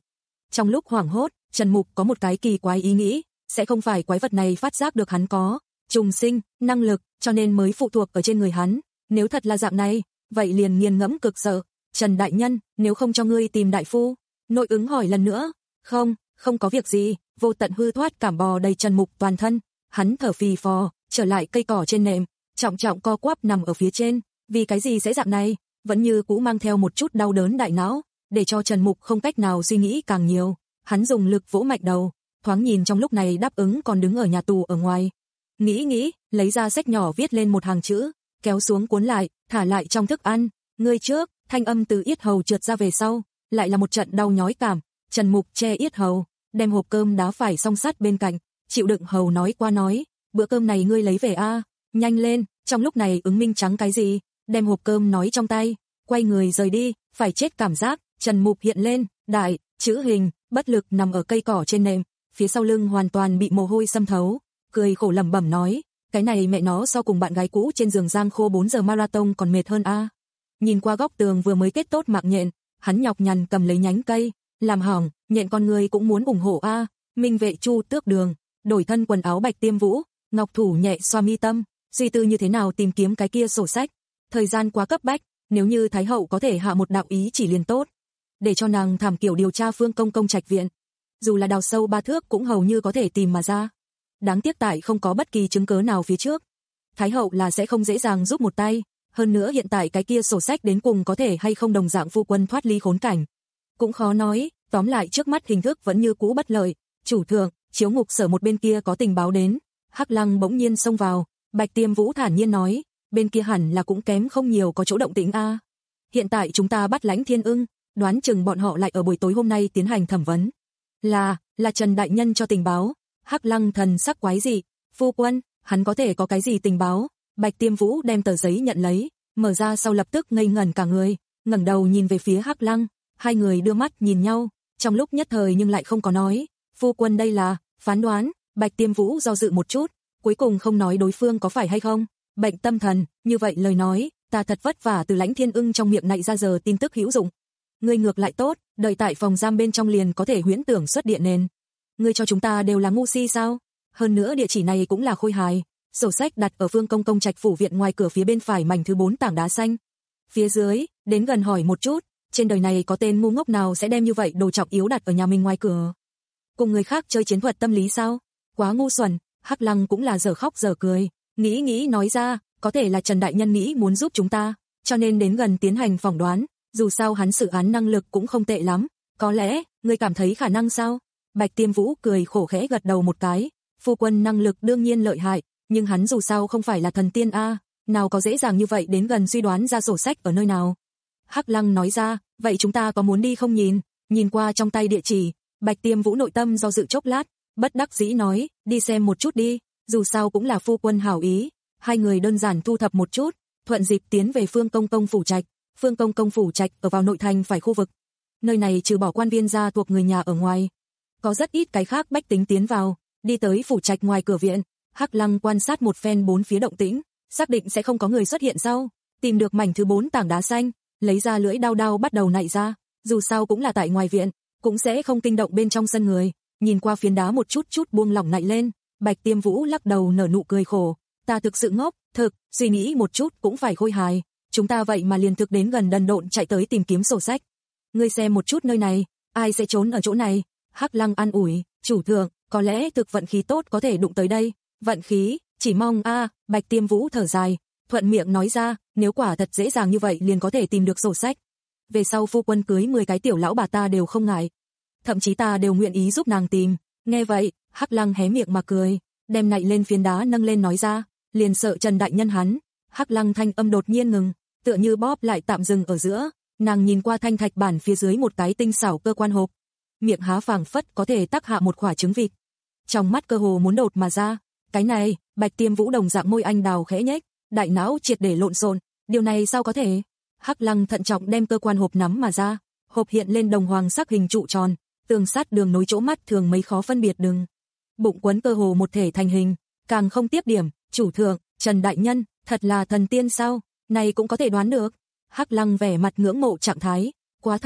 Trong lúc hoảng hốt, Trần Mục có một cái kỳ quái ý nghĩ, sẽ không phải quái vật này phát giác được hắn có trùng sinh, năng lực, cho nên mới phụ thuộc ở trên người hắn. Nếu thật là dạng này, vậy liền nghiền ngẫm cực sợ. Trần đại nhân, nếu không cho ngươi tìm đại phu? Nội ứng hỏi lần nữa. Không, không có việc gì. Vô Tận hư thoát cảm bò đầy Trần Mục toàn thân. Hắn thở phì phò, trở lại cây cỏ trên nệm, trọng trọng co quắp nằm ở phía trên. Vì cái gì sẽ dạng này? Vẫn như cũ mang theo một chút đau đớn đại não, để cho Trần Mục không cách nào suy nghĩ càng nhiều. Hắn dùng lực vỗ mạch đầu, thoáng nhìn trong lúc này đáp ứng còn đứng ở nhà tù ở ngoài. Nghĩ nghĩ, lấy ra sách nhỏ viết lên một hàng chữ, kéo xuống cuốn lại, thả lại trong thức ăn. Ngươi trước, thanh âm từ yết hầu trượt ra về sau, lại là một trận đau nhói cảm. Trần Mục che yết hầu, đem hộp cơm đá phải song sắt bên cạnh, chịu đựng hầu nói qua nói, bữa cơm này ngươi lấy về a, nhanh lên. Trong lúc này ứng minh trắng cái gì, đem hộp cơm nói trong tay, quay người rời đi. Phải chết cảm giác, Trần Mục hiện lên, đại chữ hình, bất lực nằm ở cây cỏ trên nệm, phía sau lưng hoàn toàn bị mồ hôi xâm thấu, cười khổ lẩm bẩm nói, cái này mẹ nó so cùng bạn gái cũ trên giường giang khô bốn giờ marathon còn mệt hơn a. Nhìn qua góc tường vừa mới kết tốt mạng nhện, hắn nhọc nhằn cầm lấy nhánh cây, làm hỏng, nhện con người cũng muốn ủng hộ a. Minh vệ Chu Tước Đường, đổi thân quần áo Bạch Tiêm Vũ, ngọc thủ nhẹ xoa mi tâm, suy tư như thế nào tìm kiếm cái kia sổ sách. Thời gian quá cấp bách, nếu như Thái hậu có thể hạ một đạo ý chỉ liền tốt, để cho nàng thảm kiểu điều tra Phương Công Công trạch viện, dù là đào sâu ba thước cũng hầu như có thể tìm mà ra. Đáng tiếc tại không có bất kỳ chứng cớ nào phía trước, Thái hậu là sẽ không dễ dàng giúp một tay. Hơn nữa hiện tại cái kia sổ sách đến cùng có thể hay không đồng dạng phu quân thoát ly khốn cảnh, cũng khó nói. Tóm lại trước mắt hình thức vẫn như cũ bất lợi. Chủ thượng, chiếu ngục sở một bên kia có tình báo đến. Hắc Lăng bỗng nhiên xông vào. Bạch Tiêm Vũ thản nhiên nói, bên kia hẳn là cũng kém không nhiều có chỗ động tĩnh a. Hiện tại chúng ta bắt Lãnh Thiên Ưng, đoán chừng bọn họ lại ở buổi tối hôm nay tiến hành thẩm vấn. Là, là Trần đại nhân cho tình báo. Hắc Lăng thần sắc quái dị, phu quân, hắn có thể có cái gì tình báo? Bạch Tiêm Vũ đem tờ giấy nhận lấy, mở ra sau lập tức ngây ngẩn cả người, ngẩng đầu nhìn về phía Hắc Lăng, hai người đưa mắt nhìn nhau, trong lúc nhất thời nhưng lại không có nói. Phu quân đây là phán đoán. Bạch Tiêm Vũ do dự một chút, cuối cùng không nói đối phương có phải hay không bệnh tâm thần. Như vậy lời nói, ta thật vất vả từ Lãnh Thiên Ưng trong miệng nạy ra giờ tin tức hữu dụng. Ngươi ngược lại tốt, đợi tại phòng giam bên trong liền có thể huyễn tưởng xuất điện nền. Ngươi cho chúng ta đều là ngu si sao? Hơn nữa địa chỉ này cũng là khôi hài. Sổ sách đặt ở Phương Công Công trạch phủ viện ngoài cửa phía bên phải mảnh thứ bốn tảng đá xanh. Phía dưới, đến gần hỏi một chút, trên đời này có tên ngu ngốc nào sẽ đem như vậy đồ trọng yếu đặt ở nhà mình ngoài cửa? Cùng người khác chơi chiến thuật tâm lý sao? Quá ngu xuẩn. Hắc Lăng cũng là dở khóc dở cười, nghĩ nghĩ nói ra, có thể là Trần đại nhân nghĩ muốn giúp chúng ta, cho nên đến gần tiến hành phỏng đoán, dù sao hắn xử án năng lực cũng không tệ lắm, có lẽ, ngươi cảm thấy khả năng sao? Bạch Tiêm Vũ cười khổ khẽ gật đầu một cái, phu quân năng lực đương nhiên lợi hại, nhưng hắn dù sao không phải là thần tiên a, nào có dễ dàng như vậy đến gần suy đoán ra sổ sách ở nơi nào. Hắc Lăng nói ra, vậy chúng ta có muốn đi không nhìn? Nhìn qua trong tay địa chỉ, Bạch Tiêm Vũ nội tâm do dự chốc lát, bất đắc dĩ nói, đi xem một chút đi, dù sao cũng là phu quân hảo ý. Hai người đơn giản thu thập một chút, thuận dịp tiến về Phương Công Công phủ trạch. Phương Công Công phủ trạch ở vào nội thành phải khu vực. Nơi này trừ bỏ quan viên ra thuộc người nhà ở ngoài, có rất ít cái khác bách tính tiến vào. Đi tới phủ trạch ngoài cửa viện, Hắc Lăng quan sát một phen bốn phía động tĩnh, xác định sẽ không có người xuất hiện sau, tìm được mảnh thứ bốn tảng đá xanh, lấy ra lưỡi đao đao bắt đầu nạy ra, dù sao cũng là tại ngoài viện, cũng sẽ không kinh động bên trong sân người. Nhìn qua phiến đá một chút chút buông lỏng nạy lên, Bạch Tiêm Vũ lắc đầu nở nụ cười khổ, ta thực sự ngốc, thực, suy nghĩ một chút cũng phải khôi hài, chúng ta vậy mà liền thực đến gần đần độn chạy tới tìm kiếm sổ sách. Ngươi xem một chút nơi này, ai sẽ trốn ở chỗ này? Hắc Lăng an ủi, chủ thượng, có lẽ thực vận khí tốt có thể đụng tới đây. Vận khí, chỉ mong a. Bạch Tiêm Vũ thở dài, thuận miệng nói ra, nếu quả thật dễ dàng như vậy liền có thể tìm được sổ sách, về sau phu quân cưới mười cái tiểu lão bà ta đều không ngại, thậm chí ta đều nguyện ý giúp nàng tìm. Nghe vậy, Hắc Lăng hé miệng mà cười, đem nạy lên phiến đá nâng lên nói ra, liền sợ Trần đại nhân hắn. Hắc Lăng thanh âm đột nhiên ngừng, tựa như bóp lại tạm dừng ở giữa, nàng nhìn qua thanh thạch bản phía dưới một cái tinh xảo cơ quan hộp, miệng há phảng phất có thể tác hạ một quả trứng vịt, trong mắt cơ hồ muốn đột mà ra. Cái này, Bạch Tiêm Vũ đồng dạng môi anh đào khẽ nhếch, đại não triệt để lộn xộn, điều này sao có thể? Hắc Lăng thận trọng đem cơ quan hộp nắm mà ra, hộp hiện lên đồng hoàng sắc hình trụ tròn, tường sát đường nối chỗ mắt thường mấy khó phân biệt đường. Bụng quấn cơ hồ một thể thành hình, càng không tiếp điểm, chủ thượng, Trần đại nhân, thật là thần tiên sao? Này cũng có thể đoán được. Hắc Lăng vẻ mặt ngưỡng mộ trạng thái, quá thần,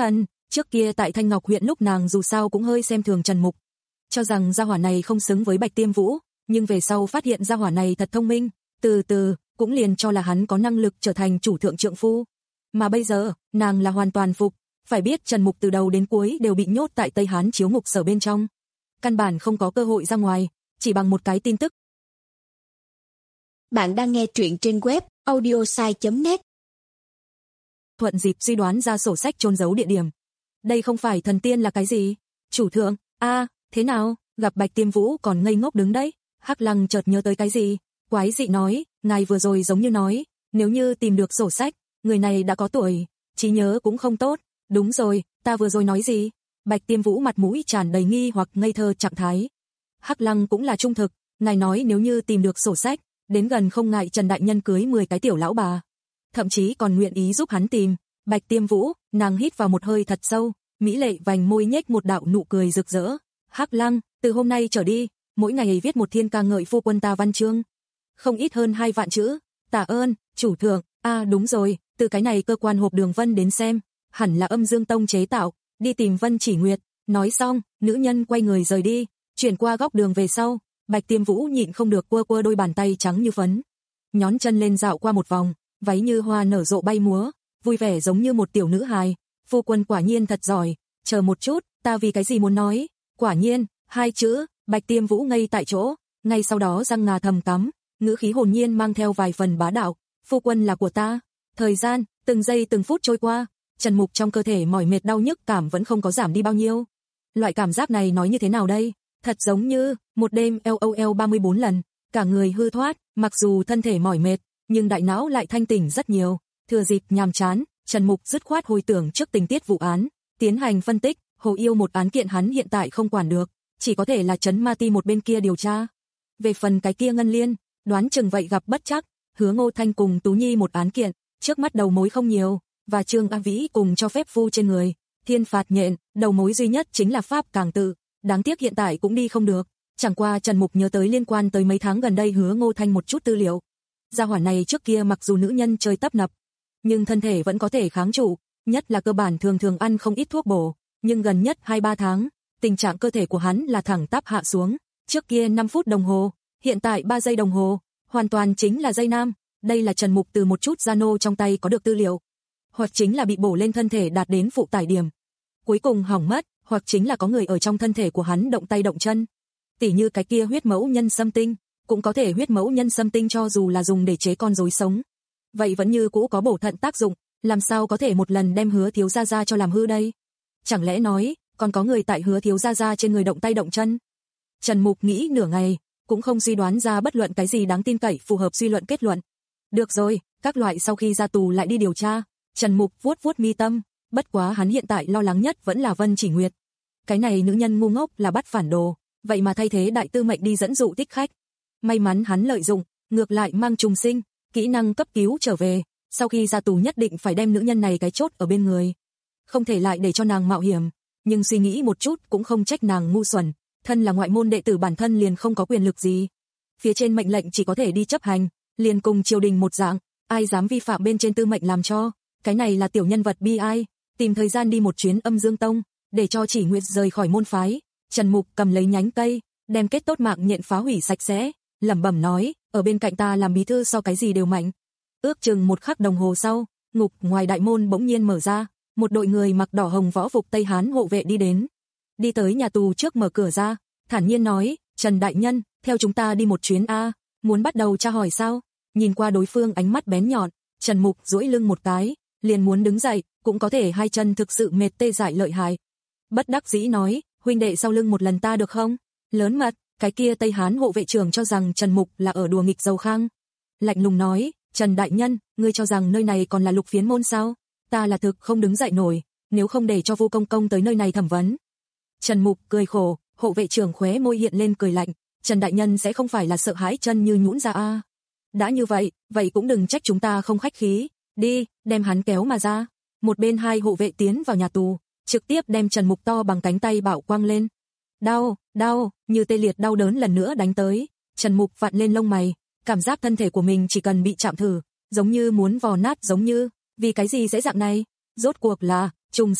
Trước kia tại Thanh Ngọc huyện lúc nàng dù sao cũng hơi xem thường Trần Mục, cho rằng gia hỏa này không xứng với Bạch Tiêm Vũ, nhưng về sau phát hiện gia hỏa này thật thông minh, từ từ cũng liền cho là hắn có năng lực trở thành chủ thượng trượng phu. Mà bây giờ, nàng là hoàn toàn phục, phải biết Trần Mục từ đầu đến cuối đều bị nhốt tại Tây Hán chiếu ngục sở bên trong, căn bản không có cơ hội ra ngoài, chỉ bằng một cái tin tức. Bạn đang nghe truyện trên web audiosai chấm net. Thuận dịp suy đoán ra sổ sách chôn giấu địa điểm. Đây không phải thần tiên là cái gì? Chủ thượng, a, thế nào? Gặp Bạch Tiêm Vũ còn ngây ngốc đứng đấy. Hắc Lăng chợt nhớ tới cái gì, quái dị nói, ngài vừa rồi giống như nói, nếu như tìm được sổ sách, người này đã có tuổi, trí nhớ cũng không tốt. Đúng rồi, ta vừa rồi nói gì? Bạch Tiêm Vũ mặt mũi tràn đầy nghi hoặc ngây thơ trạng thái. Hắc Lăng cũng là trung thực, ngài nói nếu như tìm được sổ sách, đến gần không ngại Trần đại nhân cưới mười cái tiểu lão bà, thậm chí còn nguyện ý giúp hắn tìm. Bạch Tiêm Vũ, nàng hít vào một hơi thật sâu, mỹ lệ vành môi nhếch một đạo nụ cười rực rỡ. Hắc Lăng, từ hôm nay trở đi, mỗi ngày viết một thiên ca ngợi phu quân ta văn chương, không ít hơn hai vạn chữ. Tạ ơn, chủ thượng. A à, đúng rồi, từ cái này cơ quan hộp đường vân đến xem, hẳn là Âm Dương Tông chế tạo, đi tìm Vân Chỉ Nguyệt. Nói xong, nữ nhân quay người rời đi, chuyển qua góc đường về sau, Bạch Tiêm Vũ nhịn không được quơ quơ đôi bàn tay trắng như phấn, nhón chân lên dạo qua một vòng, váy như hoa nở rộ bay múa, vui vẻ giống như một tiểu nữ hài. Phu quân quả nhiên thật giỏi, chờ một chút, ta vì cái gì muốn nói? Quả nhiên, hai chữ. Bạch Tiêm Vũ ngây tại chỗ, ngay sau đó răng ngà thầm cắm, ngữ khí hồn nhiên mang theo vài phần bá đạo. Phu quân là của ta. Thời gian, từng giây từng phút trôi qua, Trần Mục trong cơ thể mỏi mệt đau nhức cảm vẫn không có giảm đi bao nhiêu. Loại cảm giác này nói như thế nào đây? Thật giống như một đêm LOL ba mươi bốn lần, cả người hư thoát, mặc dù thân thể mỏi mệt, nhưng đại não lại thanh tỉnh rất nhiều. Thừa dịp nhàm chán, Trần Mục dứt khoát hồi tưởng trước tình tiết vụ án, tiến hành phân tích. Hồ Yêu một án kiện hắn hiện tại không quản được, chỉ có thể là Trấn Ma Ti một bên kia điều tra. Về phần cái kia Ngân Liên, đoán chừng vậy gặp bất trắc. Hứa Ngô Thanh cùng Tú Nhi một án kiện, trước mắt đầu mối không nhiều, và Trương A Vĩ cùng cho phép phu trên người. Thiên Phạt Nhện, đầu mối duy nhất chính là Pháp Càng Tự, đáng tiếc hiện tại cũng đi không được. Chẳng qua Trần Mục nhớ tới liên quan tới mấy tháng gần đây Hứa Ngô Thanh một chút tư liệu. Gia hỏa này trước kia mặc dù nữ nhân chơi tấp nập, nhưng thân thể vẫn có thể kháng trụ, nhất là cơ bản thường thường ăn không ít thuốc bổ, nhưng gần nhất hai ba tháng, tình trạng cơ thể của hắn là thẳng tắp hạ xuống, trước kia năm phút đồng hồ, hiện tại ba giây đồng hồ, hoàn toàn chính là dây nam. Đây là Trần Mục từ một chút Zano trong tay có được tư liệu, hoặc chính là bị bổ lên thân thể đạt đến phụ tải điểm, cuối cùng hỏng mất, hoặc chính là có người ở trong thân thể của hắn động tay động chân. Tỉ như cái kia huyết mẫu nhân xâm tinh, cũng có thể huyết mẫu nhân xâm tinh cho dù là dùng để chế con rối sống, vậy vẫn như cũ có bổ thận tác dụng, làm sao có thể một lần đem Hứa thiếu gia gia cho làm hư đây? Chẳng lẽ nói, còn có người tại Hứa thiếu gia gia trên người động tay động chân? Trần Mục nghĩ nửa ngày, cũng không suy đoán ra bất luận cái gì đáng tin cậy phù hợp suy luận kết luận. Được rồi, các loại sau khi ra tù lại đi điều tra. Trần Mục vuốt vuốt mi tâm, bất quá hắn hiện tại lo lắng nhất vẫn là Vân Chỉ Nguyệt. Cái này nữ nhân ngu ngốc là bắt phản đồ, vậy mà thay thế đại tư mệnh đi dẫn dụ thích khách. May mắn hắn lợi dụng, ngược lại mang trùng sinh, kỹ năng cấp cứu trở về, sau khi ra tù nhất định phải đem nữ nhân này cái chốt ở bên người. Không thể lại để cho nàng mạo hiểm, nhưng suy nghĩ một chút cũng không trách nàng ngu xuẩn, thân là ngoại môn đệ tử bản thân liền không có quyền lực gì. Phía trên mệnh lệnh chỉ có thể đi chấp hành, liền cùng triều đình một dạng, ai dám vi phạm bên trên tư mệnh làm cho, cái này là tiểu nhân vật bi ai, tìm thời gian đi một chuyến Âm Dương Tông, để cho Chỉ Nguyệt rời khỏi môn phái. Trần Mục cầm lấy nhánh cây, đem kết tốt mạng nhện phá hủy sạch sẽ, lẩm bẩm nói, ở bên cạnh ta làm bí thư so cái gì đều mạnh. Ước chừng một khắc đồng hồ sau, ngục ngoài đại môn bỗng nhiên mở ra, một đội người mặc đỏ hồng võ phục Tây Hán hộ vệ đi đến. Đi tới nhà tù trước mở cửa ra, thản nhiên nói, Trần đại nhân, theo chúng ta đi một chuyến a, muốn bắt đầu tra hỏi sao? Nhìn qua đối phương ánh mắt bén nhọn, Trần Mục duỗi lưng một cái, liền muốn đứng dậy, cũng có thể hai chân thực sự mệt tê dại lợi hại. Bất đắc dĩ nói, huynh đệ sau lưng một lần ta được không? Lớn mật, cái kia Tây Hán hộ vệ trưởng cho rằng Trần Mục là ở đùa nghịch dầu khang. Lạnh lùng nói, Trần đại nhân, ngươi cho rằng nơi này còn là Lục Phiến môn sao? Ta là thực không đứng dậy nổi, nếu không để cho Vu công công tới nơi này thẩm vấn. Trần Mục cười khổ, hộ vệ trưởng khóe môi hiện lên cười lạnh, Trần đại nhân sẽ không phải là sợ hãi chân như nhũn ra a? À? Đã như vậy, vậy cũng đừng trách chúng ta không khách khí, đi, đem hắn kéo mà ra. Một bên hai hộ vệ tiến vào nhà tù, trực tiếp đem Trần Mục to bằng cánh tay bạo quang lên. Đau, đau, như tê liệt đau đớn lần nữa đánh tới. Trần Mục vặn lên lông mày, cảm giác thân thể của mình chỉ cần bị chạm thử, giống như muốn vò nát giống như, vì cái gì sẽ dạng này? Rốt cuộc là trùng sinh,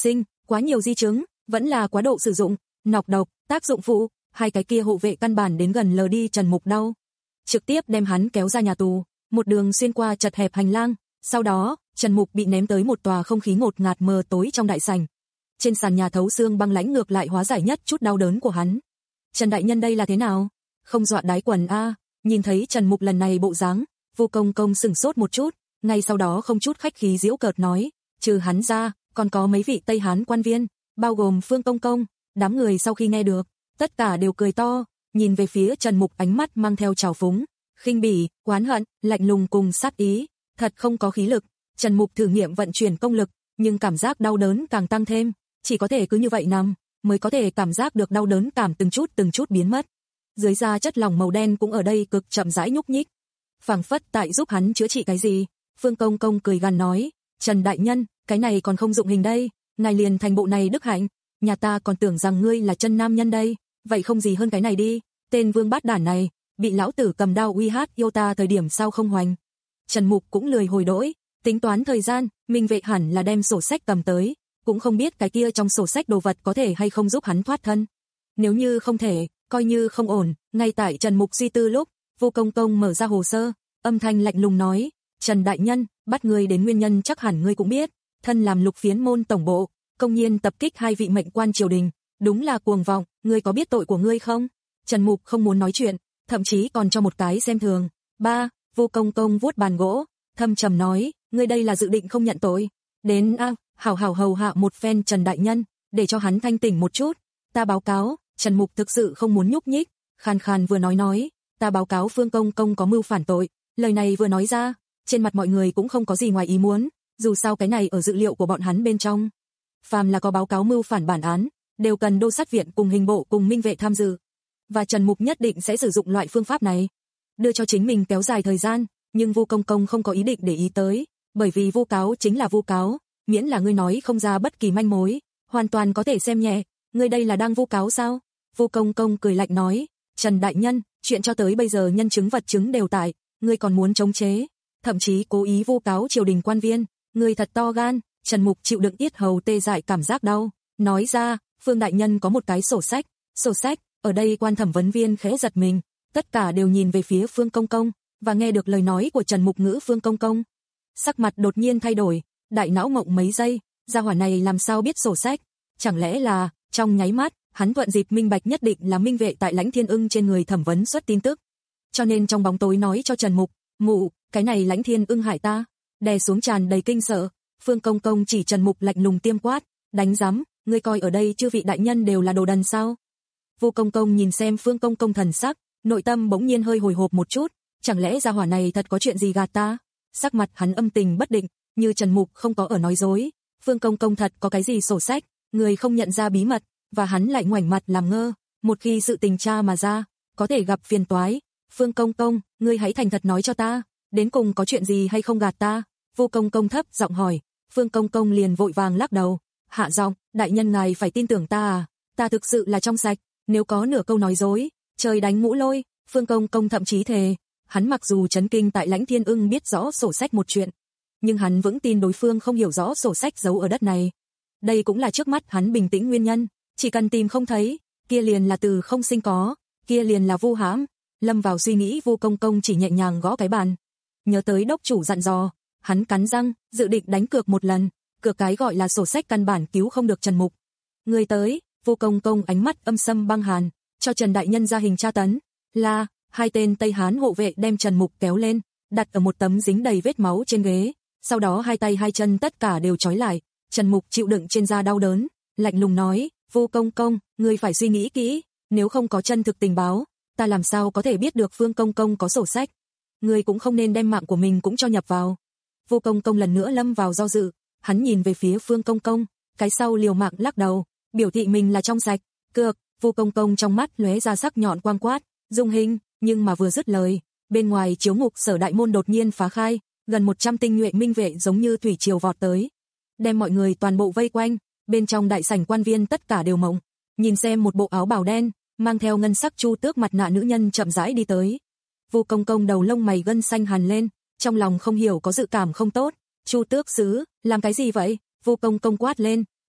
quá nhiều di chứng, vẫn là quá độ sử dụng, nọc độc, tác dụng phụ, hai cái kia hộ vệ căn bản đến gần lờ đi Trần Mục đau. Trực tiếp đem hắn kéo ra nhà tù, một đường xuyên qua chật hẹp hành lang, sau đó, Trần Mục bị ném tới một tòa không khí ngột ngạt mờ tối trong đại sảnh. Trên sàn nhà thấu xương băng lãnh ngược lại hóa giải nhất chút đau đớn của hắn. Trần đại nhân đây là thế nào? Không dọa đái quần a? Nhìn thấy Trần Mục lần này bộ dáng, Vu Công Công sững sốt một chút, ngay sau đó không chút khách khí giễu cợt nói, trừ hắn ra, còn có mấy vị Tây Hán quan viên, bao gồm Phương Công Công. Đám người sau khi nghe được, tất cả đều cười to, nhìn về phía Trần Mục ánh mắt mang theo trào phúng, khinh bỉ, oán hận, lạnh lùng cùng sát ý, thật không có khí lực. Trần Mục thử nghiệm vận chuyển công lực, nhưng cảm giác đau đớn càng tăng thêm, chỉ có thể cứ như vậy nằm, mới có thể cảm giác được đau đớn cảm từng chút từng chút biến mất. Dưới da chất lỏng màu đen cũng ở đây cực chậm rãi nhúc nhích, phảng phất tại giúp hắn chữa trị cái gì. Phương Công Công cười gằn nói, Trần đại nhân, cái này còn không dụng hình đây, ngài liền thành bộ này đức hạnh, nhà ta còn tưởng rằng ngươi là chân nam nhân đây, vậy không gì hơn cái này đi, tên vương bát đản này, bị lão tử cầm đao uy hát yêu ta thời điểm sao không hoành. Trần Mục cũng lười hồi đỗi, tính toán thời gian, Minh Vệ hẳn là đem sổ sách cầm tới, cũng không biết cái kia trong sổ sách đồ vật có thể hay không giúp hắn thoát thân. Nếu như không thể, coi như không ổn. Ngay tại Trần Mục suy tư lúc, Vu Công Công mở ra hồ sơ, âm thanh lạnh lùng nói, Trần đại nhân, bắt ngươi đến nguyên nhân chắc hẳn ngươi cũng biết, thân làm Lục Phiến môn tổng bộ, công nhiên tập kích hai vị mệnh quan triều đình, đúng là cuồng vọng, ngươi có biết tội của ngươi không? Trần Mục không muốn nói chuyện, thậm chí còn cho một cái xem thường. Ba, Vu Công Công vuốt bàn gỗ, thâm trầm nói, ngươi đây là dự định không nhận tội. Đến a, à, hảo hảo hầu hạ một phen Trần đại nhân, để cho hắn thanh tỉnh một chút. Ta báo cáo. Trần Mục thực sự không muốn nhúc nhích, khàn khàn vừa nói nói, ta báo cáo Phương Công Công có mưu phản tội. Lời này vừa nói ra, trên mặt mọi người cũng không có gì ngoài ý muốn, dù sao cái này ở dự liệu của bọn hắn bên trong. Phàm là có báo cáo mưu phản bản án, đều cần đô sát viện cùng hình bộ cùng minh vệ tham dự. Và Trần Mục nhất định sẽ sử dụng loại phương pháp này, đưa cho chính mình kéo dài thời gian, nhưng Vu Công Công không có ý định để ý tới, bởi vì vu cáo chính là vu cáo, miễn là ngươi nói không ra bất kỳ manh mối, hoàn toàn có thể xem nhẹ. Ngươi đây là đang vu cáo sao? Vu Công Công cười lạnh nói, Trần đại nhân, chuyện cho tới bây giờ nhân chứng vật chứng đều tại, ngươi còn muốn chống chế, thậm chí cố ý vu cáo triều đình quan viên, ngươi thật to gan. Trần Mục chịu đựng yết hầu tê dại cảm giác đau, nói ra, Phương đại nhân có một cái sổ sách. Sổ sách? Ở đây quan thẩm vấn viên khẽ giật mình, tất cả đều nhìn về phía Phương Công Công, và nghe được lời nói của Trần Mục ngữ Phương Công Công, sắc mặt đột nhiên thay đổi, đại não ngộng mấy giây, gia hỏa này làm sao biết sổ sách? Chẳng lẽ là, trong nháy mắt, hắn thuận dịp minh bạch nhất định là Minh Vệ tại Lãnh Thiên Ưng trên người thẩm vấn xuất tin tức. Cho nên trong bóng tối nói cho Trần Mục, mụ, cái này Lãnh Thiên Ưng hại ta, đè xuống tràn đầy kinh sợ. Phương Công Công chỉ Trần Mục lạnh lùng tiêm quát, đánh rắm, ngươi coi ở đây chư vị đại nhân đều là đồ đần sao? Vu Công Công nhìn xem Phương Công Công thần sắc, nội tâm bỗng nhiên hơi hồi hộp một chút, chẳng lẽ gia hỏa này thật có chuyện gì gạt ta? Sắc mặt hắn âm tình bất định, như Trần Mục không có ở nói dối, Phương Công Công thật có cái gì sổ sách, người không nhận ra bí mật, và hắn lại ngoảnh mặt làm ngơ, một khi sự tình tra mà ra, có thể gặp phiền toái. Phương Công Công, ngươi hãy thành thật nói cho ta, đến cùng có chuyện gì hay không gạt ta? Vu Công Công thấp giọng hỏi. Phương Công Công liền vội vàng lắc đầu, hạ giọng, đại nhân ngài phải tin tưởng ta à, ta thực sự là trong sạch, nếu có nửa câu nói dối, trời đánh mũ lôi. Phương Công Công thậm chí thề, hắn mặc dù chấn kinh tại Lãnh Thiên Ưng biết rõ sổ sách một chuyện, nhưng hắn vững tin đối phương không hiểu rõ sổ sách giấu ở đất này. Đây cũng là trước mắt hắn bình tĩnh nguyên nhân, chỉ cần tìm không thấy, kia liền là từ không sinh có, kia liền là vu hãm. Lâm vào suy nghĩ, Vu Công Công chỉ nhẹ nhàng gõ cái bàn. Nhớ tới đốc chủ dặn dò, hắn cắn răng, dự định đánh cược một lần, cược cái gọi là sổ sách căn bản cứu không được Trần Mục. Người tới. Vu Công Công ánh mắt âm sâm băng hàn, cho Trần đại nhân ra hình tra tấn. Là, hai tên Tây Hán hộ vệ đem Trần Mục kéo lên, đặt ở một tấm dính đầy vết máu trên ghế, sau đó hai tay hai chân tất cả đều trói lại. Trần Mục chịu đựng trên da đau đớn, lạnh lùng nói, Vu Công Công, ngươi phải suy nghĩ kỹ, nếu không có chân thực tình báo, ta làm sao có thể biết được Phương Công Công có sổ sách? Ngươi cũng không nên đem mạng của mình cũng cho nhập vào. Vu Công Công lần nữa lâm vào do dự, hắn nhìn về phía Phương Công Công, cái sau liều mạng lắc đầu, biểu thị mình là trong sạch. Cược. Vu Công Công trong mắt lóe ra sắc nhọn quang quát, dung hình, nhưng mà vừa dứt lời, bên ngoài chiếu ngục Sở đại môn đột nhiên phá khai, gần một trăm tinh nhuệ minh vệ giống như thủy triều vọt tới, đem mọi người toàn bộ vây quanh. Bên trong đại sảnh quan viên tất cả đều mộng, nhìn xem một bộ áo bào đen, mang theo ngân sắc chu tước mặt nạ nữ nhân chậm rãi đi tới. Vu Công Công đầu lông mày gân xanh hằn lên, trong lòng không hiểu có dự cảm không tốt. Chu tước sứ, làm cái gì vậy? Vu Công Công quát lên,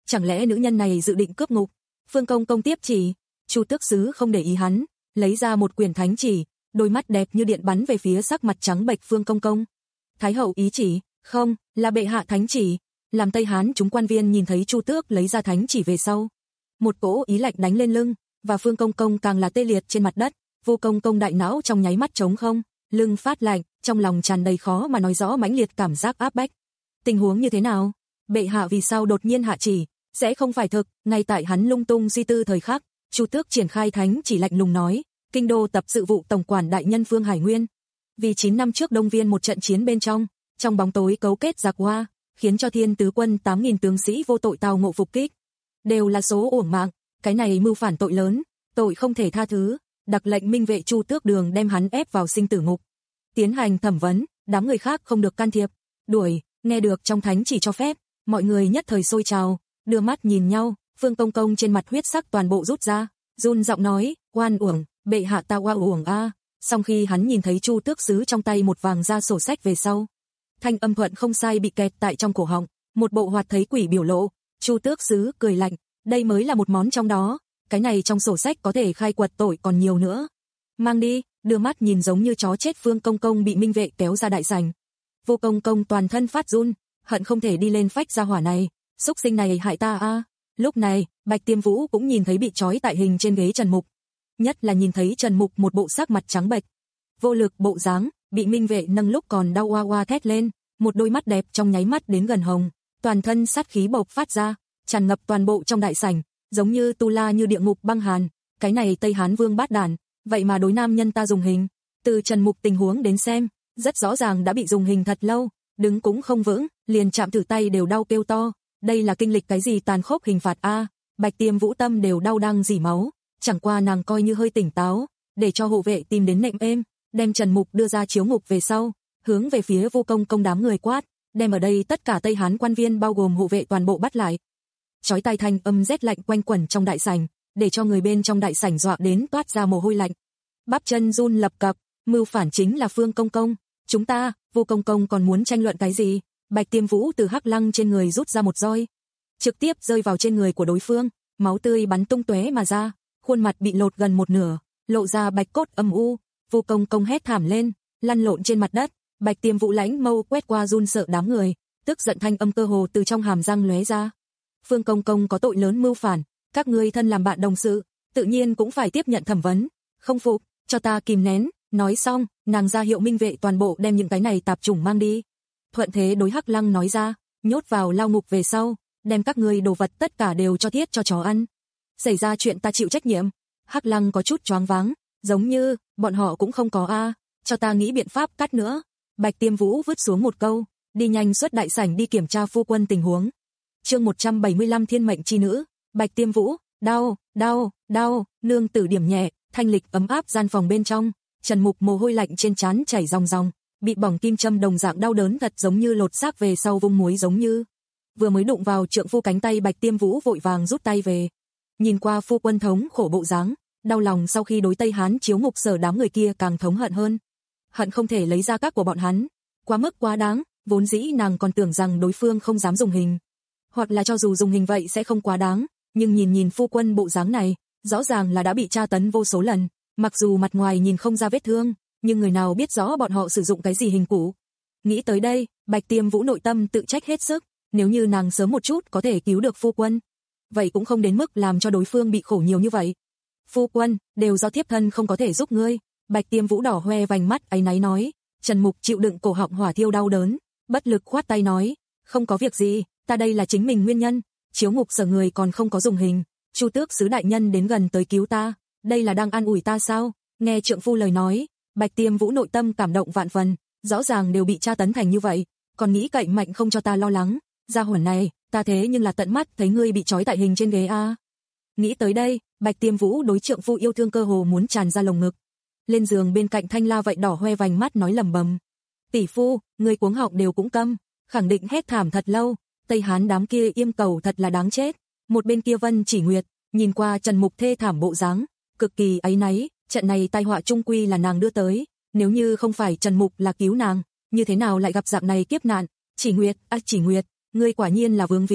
chẳng lẽ nữ nhân này dự định cướp ngục? Phương Công Công tiếp chỉ, Chu tước sứ không để ý hắn, lấy ra một quyển thánh chỉ, đôi mắt đẹp như điện bắn về phía sắc mặt trắng bệch Phương Công Công. Thái hậu ý chỉ, không, là bệ hạ thánh chỉ. Làm Tây Hán chúng quan viên nhìn thấy Chu tước lấy ra thánh chỉ về sau, một cỗ ý lạnh đánh lên lưng, và Phương Công Công càng là tê liệt trên mặt đất. Vô Công Công đại não trong nháy mắt trống không, lưng phát lạnh, trong lòng tràn đầy khó mà nói rõ mãnh liệt cảm giác áp bách. Tình huống như thế nào? Bệ hạ vì sao đột nhiên hạ chỉ? Sẽ không phải thực? Ngay tại hắn lung tung suy tư thời khắc, Chu tước triển khai thánh chỉ lạnh lùng nói, kinh đô tập sự vụ tổng quản đại nhân Phương Hải Nguyên. Vì chín năm trước Đông Viên một trận chiến bên trong, trong bóng tối cấu kết giặc Hoa, khiến cho Thiên Tứ quân tám nghìn tướng sĩ vô tội tao ngộ phục kích. Đều là số uổng mạng, cái này mưu phản tội lớn, tội không thể tha thứ, đặc lệnh minh vệ Chu tước đường đem hắn ép vào sinh tử ngục. Tiến hành thẩm vấn, đám người khác không được can thiệp, đuổi, nghe được trong thánh chỉ cho phép, mọi người nhất thời sôi trào, đưa mắt nhìn nhau, Phương Công Công trên mặt huyết sắc toàn bộ rút ra, run giọng nói, oan uổng, bệ hạ ta oan uổng a. Sau khi hắn nhìn thấy Chu tước sứ trong tay một vàng da sổ sách về sau, thanh âm thuận không sai bị kẹt tại trong cổ họng, một bộ hoạt thấy quỷ biểu lộ. Chu tước sứ cười lạnh, đây mới là một món trong đó, cái này trong sổ sách có thể khai quật tội còn nhiều nữa. Mang đi, đưa mắt nhìn giống như chó chết Phương Công Công bị minh vệ kéo ra đại sảnh. Vô Công Công toàn thân phát run, hận không thể đi lên phách ra hỏa này, xúc sinh này hại ta a. Lúc này, Bạch Tiêm Vũ cũng nhìn thấy bị trói tại hình trên ghế Trần Mục, nhất là nhìn thấy Trần Mục một bộ sắc mặt trắng bệch, vô lực bộ dáng, bị minh vệ nâng lúc còn đau oa oa thét lên, một đôi mắt đẹp trong nháy mắt đến gần hồng, toàn thân sát khí bộc phát ra, tràn ngập toàn bộ trong đại sảnh, giống như tu la như địa ngục băng hàn. Cái này Tây Hán vương bát đản, vậy mà đối nam nhân ta dùng hình. Từ Trần Mục tình huống đến xem, rất rõ ràng đã bị dùng hình thật lâu, đứng cũng không vững, liền chạm thử tay đều đau kêu to. Đây là kinh lịch cái gì tàn khốc hình phạt a? Bạch Tiêm Vũ tâm đều đau đang rỉ máu, chẳng qua nàng coi như hơi tỉnh táo, để cho hộ vệ tìm đến nệm êm, đem Trần Mục đưa ra chiếu ngục về sau, hướng về phía Vô Công Công đám người quát, đem ở đây tất cả Tây Hán quan viên bao gồm hộ vệ toàn bộ bắt lại. Chói tai thanh âm rét lạnh quanh quẩn trong đại sảnh, để cho người bên trong đại sảnh dọa đến toát ra mồ hôi lạnh. Bắp chân run lập cập, mưu phản chính là Phương Công Công, chúng ta, Vô Công Công còn muốn tranh luận cái gì? Bạch Tiêm Vũ từ hắc lăng trên người rút ra một roi, trực tiếp rơi vào trên người của đối phương, máu tươi bắn tung tóe mà ra, khuôn mặt bị lột gần một nửa, lộ ra bạch cốt âm u. Vô Công Công hét thảm lên, lăn lộn trên mặt đất. Bạch Tiêm Vũ lãnh mâu quét qua run sợ đám người, tức giận thanh âm cơ hồ từ trong hàm răng lóe ra. Phương Công Công có tội lớn mưu phản, các ngươi thân làm bạn đồng sự, tự nhiên cũng phải tiếp nhận thẩm vấn. Không phục, cho ta kìm nén. Nói xong, nàng ra hiệu minh vệ toàn bộ đem những cái này tạp chủng mang đi. Thuận thế đối Hắc Lăng nói ra, nhốt vào lao ngục về sau, đem các ngươi đồ vật tất cả đều cho thiết cho chó ăn. Xảy ra chuyện ta chịu trách nhiệm. Hắc Lăng có chút choáng váng, giống như bọn họ cũng không có a, cho ta nghĩ biện pháp cắt nữa. Bạch Tiêm Vũ vứt xuống một câu, đi nhanh xuất đại sảnh đi kiểm tra phu quân tình huống. Chương một trăm bảy mươi lăm Thiên mệnh chi nữ. Bạch Tiêm Vũ, đau, đau, đau, nương tử điểm nhẹ, thanh lịch ấm áp gian phòng bên trong, Trần Mục mồ hôi lạnh trên trán chảy ròng ròng, bị bỏng kim châm đồng dạng đau đớn thật giống như lột xác về sau vung muối giống như. Vừa mới đụng vào trượng phu cánh tay Bạch Tiêm Vũ vội vàng rút tay về. Nhìn qua phu quân thống khổ bộ dáng, đau lòng sau khi đối Tây Hán chiếu ngục sở đám người kia càng thống hận hơn. Hận không thể lấy ra các của bọn hắn, quá mức quá đáng, vốn dĩ nàng còn tưởng rằng đối phương không dám dùng hình, hoặc là cho dù dùng hình vậy sẽ không quá đáng, nhưng nhìn nhìn phu quân bộ dáng này, rõ ràng là đã bị tra tấn vô số lần, mặc dù mặt ngoài nhìn không ra vết thương, nhưng người nào biết rõ bọn họ sử dụng cái gì hình cũ. Nghĩ tới đây, Bạch Tiêm Vũ nội tâm tự trách hết sức, nếu như nàng sớm một chút có thể cứu được phu quân, vậy cũng không đến mức làm cho đối phương bị khổ nhiều như vậy. Phu quân, đều do thiếp thân không có thể giúp ngươi. Bạch Tiêm Vũ đỏ hoe vành mắt áy náy nói. Trần Mục chịu đựng cổ họng hỏa thiêu đau đớn, bất lực khoát tay nói, không có việc gì, ta đây là chính mình nguyên nhân, chiếu ngục sở người còn không có dùng hình, Chu tước sứ đại nhân đến gần tới cứu ta, đây là đang an ủi ta sao? Nghe trượng phu lời nói, Bạch Tiêm Vũ nội tâm cảm động vạn phần, rõ ràng đều bị tra tấn thành như vậy, còn nghĩ cậy mạnh không cho ta lo lắng, gia hỏa này, ta thế nhưng là tận mắt thấy ngươi bị trói tại hình trên ghế a. Nghĩ tới đây, Bạch Tiêm Vũ đối trượng phu yêu thương cơ hồ muốn tràn ra lồng ngực. Lên giường bên cạnh Thanh La vậy đỏ hoe vành mắt nói lầm bầm, tỷ phu, người cuống họng đều cũng câm, khẳng định hét thảm thật lâu, Tây Hán đám kia im cầu thật là đáng chết. Một bên kia Vân Chỉ Nguyệt, nhìn qua Trần Mục thê thảm bộ dáng, cực kỳ áy náy, trận này tai họa chung quy là nàng đưa tới, nếu như không phải Trần Mục là cứu nàng, như thế nào lại gặp dạng này kiếp nạn. Chỉ Nguyệt, à Chỉ Nguyệt, ngươi quả nhiên là vướng víu,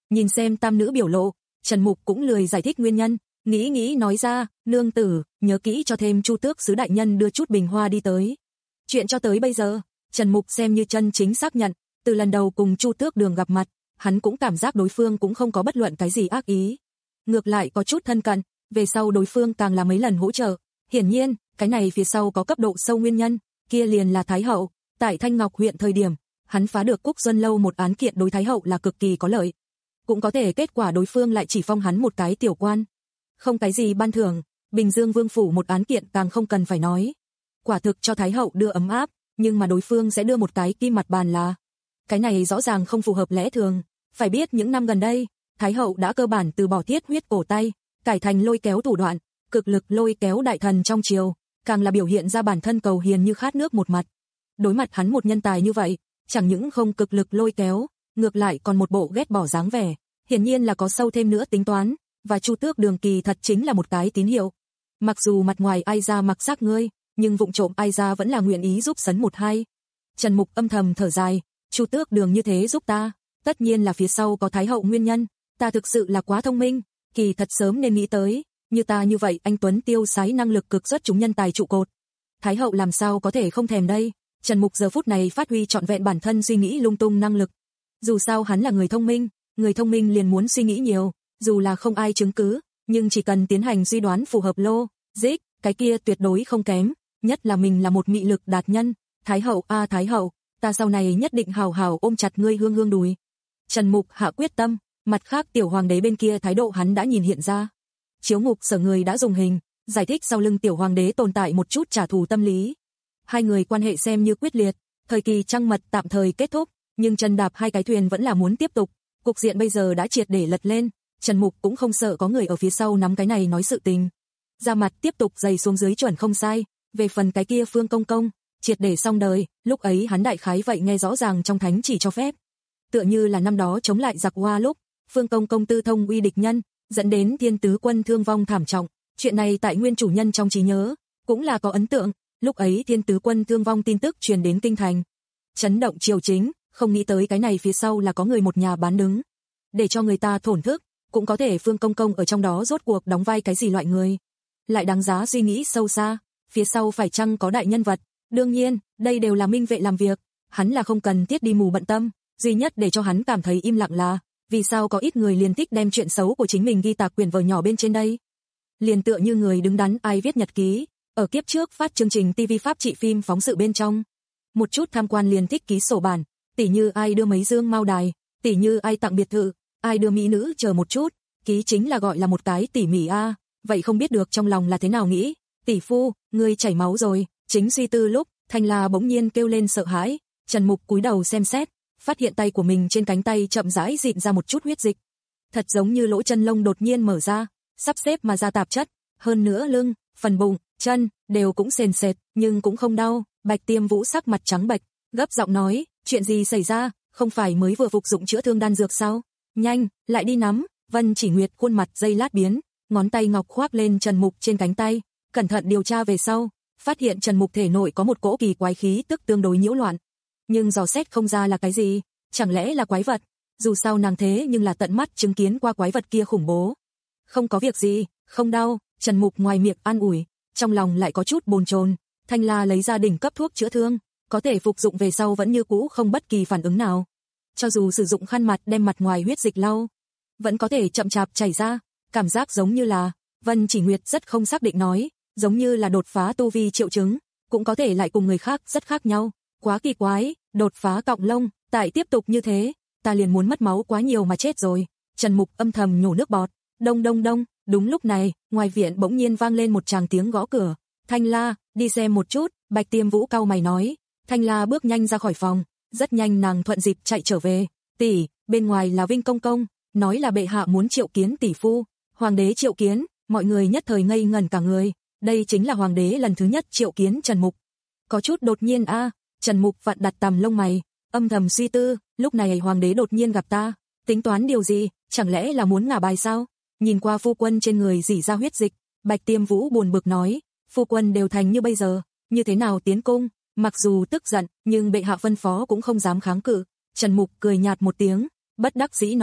Nhìn xem tam nữ biểu lộ, Trần Mục cũng lười giải thích nguyên nhân, nghĩ nghĩ nói ra, nương tử, nhớ kỹ cho thêm Chu Tước sứ đại nhân đưa chút bình hoa đi tới. Chuyện cho tới bây giờ, Trần Mục xem như chân chính xác nhận, từ lần đầu cùng Chu Tước Đường gặp mặt, hắn cũng cảm giác đối phương cũng không có bất luận cái gì ác ý. Ngược lại có chút thân cận, về sau đối phương càng là mấy lần hỗ trợ. Hiển nhiên, cái này phía sau có cấp độ sâu nguyên nhân, kia liền là Thái Hậu. Tại Thanh Ngọc huyện thời điểm, hắn phá được Cúc Xuân Lâu một án kiện đối Thái Hậu là cực kỳ có lợi. Cũng có thể kết quả đối phương lại chỉ phong hắn một cái tiểu quan. Không cái gì ban thưởng, Bình Dương Vương phủ một án kiện càng không cần phải nói. Quả thực cho Thái Hậu đưa ấm áp, nhưng mà đối phương sẽ đưa một cái kim mặt bàn là. Cái này rõ ràng không phù hợp lẽ thường. Phải biết những năm gần đây, Thái Hậu đã cơ bản từ bỏ thiết huyết cổ tay, cải thành lôi kéo thủ đoạn, cực lực lôi kéo đại thần trong triều, càng là biểu hiện ra bản thân cầu hiền như khát nước một mặt. Đối mặt hắn một nhân tài như vậy, chẳng những không cực lực lôi kéo, ngược lại còn một bộ ghét bỏ dáng vẻ, hiển nhiên là có sâu thêm nữa tính toán, và Chu Tước Đường kỳ thật chính là một cái tín hiệu. Mặc dù mặt ngoài ai ra mặc xác ngươi, nhưng vụng trộm ai ra vẫn là nguyện ý giúp sấn một hai. Trần Mục âm thầm thở dài, Chu Tước Đường như thế giúp ta, tất nhiên là phía sau có Thái Hậu nguyên nhân, ta thực sự là quá thông minh, kỳ thật sớm nên nghĩ tới, như ta như vậy anh tuấn tiêu sái năng lực cực xuất chúng nhân tài trụ cột. Thái Hậu làm sao có thể không thèm đây, Trần Mục giờ phút này phát huy trọn vẹn bản thân suy nghĩ lung tung năng lực. Dù sao hắn là người thông minh, người thông minh liền muốn suy nghĩ nhiều, dù là không ai chứng cứ, nhưng chỉ cần tiến hành suy đoán phù hợp lô, dích, cái kia tuyệt đối không kém, nhất là mình là một mị lực đạt nhân. Thái Hậu a à, Thái Hậu, ta sau này nhất định hào hào ôm chặt ngươi hương hương đùi. Trần Mục hạ quyết tâm, mặt khác tiểu hoàng đế bên kia thái độ hắn đã nhìn hiện ra. Chiếu ngục sở người đã dùng hình, giải thích sau lưng tiểu hoàng đế tồn tại một chút trả thù tâm lý. Hai người quan hệ xem như quyết liệt, thời kỳ trăng mật tạm thời kết thúc, nhưng chân đạp hai cái thuyền vẫn là muốn tiếp tục, cục diện bây giờ đã triệt để lật lên, Trần Mục cũng không sợ có người ở phía sau nắm cái này nói sự tình. Ra mặt tiếp tục dày xuống dưới chuẩn không sai, về phần cái kia Phương Công Công, triệt để xong đời, lúc ấy hắn đại khái vậy nghe rõ ràng trong thánh chỉ cho phép. Tựa như là năm đó chống lại giặc Hoa lúc, Phương Công Công tư thông uy địch nhân, dẫn đến Thiên Tứ quân thương vong thảm trọng, chuyện này tại nguyên chủ nhân trong trí nhớ, cũng là có ấn tượng, lúc ấy Thiên Tứ quân thương vong tin tức truyền đến kinh thành. Chấn động triều chính, không nghĩ tới cái này phía sau là có người một nhà bán đứng. Để cho người ta thổn thức, cũng có thể Phương Công Công ở trong đó rốt cuộc đóng vai cái gì loại người. Lại đáng giá suy nghĩ sâu xa, phía sau phải chăng có đại nhân vật, đương nhiên, đây đều là minh vệ làm việc, hắn là không cần thiết đi mù bận tâm, duy nhất để cho hắn cảm thấy im lặng là, vì sao có ít người liền thích đem chuyện xấu của chính mình ghi tạc quyển vở nhỏ bên trên đây. Liền tựa như người đứng đắn ai viết nhật ký, ở kiếp trước phát chương trình ti vi pháp trị phim phóng sự bên trong. Một chút tham quan liền thích ký sổ bản, tỉ như ai đưa mấy dương mao đài, tỉ như ai tặng biệt thự, ai đưa mỹ nữ chờ một chút, ký chính là gọi là một cái tỉ mỉ a, vậy không biết được trong lòng là thế nào nghĩ, tỷ phu, ngươi chảy máu rồi, chính suy tư lúc, Thanh La bỗng nhiên kêu lên sợ hãi, Trần Mục cúi đầu xem xét, phát hiện tay của mình trên cánh tay chậm rãi dịn ra một chút huyết dịch. Thật giống như lỗ chân lông đột nhiên mở ra, sắp xếp mà ra tạp chất, hơn nữa lưng, phần bụng, chân, đều cũng sền sệt, nhưng cũng không đau. Bạch Tiêm Vũ sắc mặt trắng bệch, gấp giọng nói, chuyện gì xảy ra, không phải mới vừa phục dụng chữa thương đan dược sao? Nhanh, lại đi nắm. Vân Chỉ Nguyệt khuôn mặt giây lát biến, ngón tay ngọc khoác lên Trần Mục trên cánh tay, cẩn thận điều tra về sau, phát hiện Trần Mục thể nội có một cỗ kỳ quái khí tức tương đối nhiễu loạn. Nhưng dò xét không ra là cái gì, chẳng lẽ là quái vật? Dù sao nàng thế nhưng là tận mắt chứng kiến qua quái vật kia khủng bố. Không có việc gì, không đau, Trần Mục ngoài miệng an ủi, trong lòng lại có chút bồn chồn. Thanh La lấy ra đỉnh cấp thuốc chữa thương, có thể phục dụng về sau vẫn như cũ không bất kỳ phản ứng nào. Cho dù sử dụng khăn mặt đem mặt ngoài huyết dịch lau, vẫn có thể chậm chạp chảy ra, cảm giác giống như là, Vân Chỉ Nguyệt rất không xác định nói, giống như là đột phá tu vi triệu chứng, cũng có thể lại cùng người khác rất khác nhau, quá kỳ quái, đột phá cọng lông, tại tiếp tục như thế, ta liền muốn mất máu quá nhiều mà chết rồi. Trần Mục âm thầm nhổ nước bọt, đông đông đông, đúng lúc này, ngoài viện bỗng nhiên vang lên một tràng tiếng gõ cửa, Thanh La, đi xem một chút, Bạch Tiêm Vũ cau mày nói. Thanh La bước nhanh ra khỏi phòng, rất nhanh nàng thuận dịp chạy trở về, tỷ, bên ngoài là Vinh Công Công, nói là bệ hạ muốn triệu kiến tỷ phu. Hoàng đế triệu kiến, mọi người nhất thời ngây ngẩn cả người, đây chính là hoàng đế lần thứ nhất triệu kiến Trần Mục. Có chút đột nhiên a, à, Trần Mục vặn đặt tầm lông mày, âm thầm suy tư, lúc này hoàng đế đột nhiên gặp ta, tính toán điều gì, chẳng lẽ là muốn ngả bài sao? Nhìn qua phu quân trên người rỉ ra huyết dịch, Bạch Tiêm Vũ buồn bực nói, phu quân đều thành như bây giờ, như thế nào tiến cung? Mặc dù tức giận, nhưng bệ hạ phân phó cũng không dám kháng cự. Trần Mục cười nhạt một tiếng, bất đắc dĩ nói,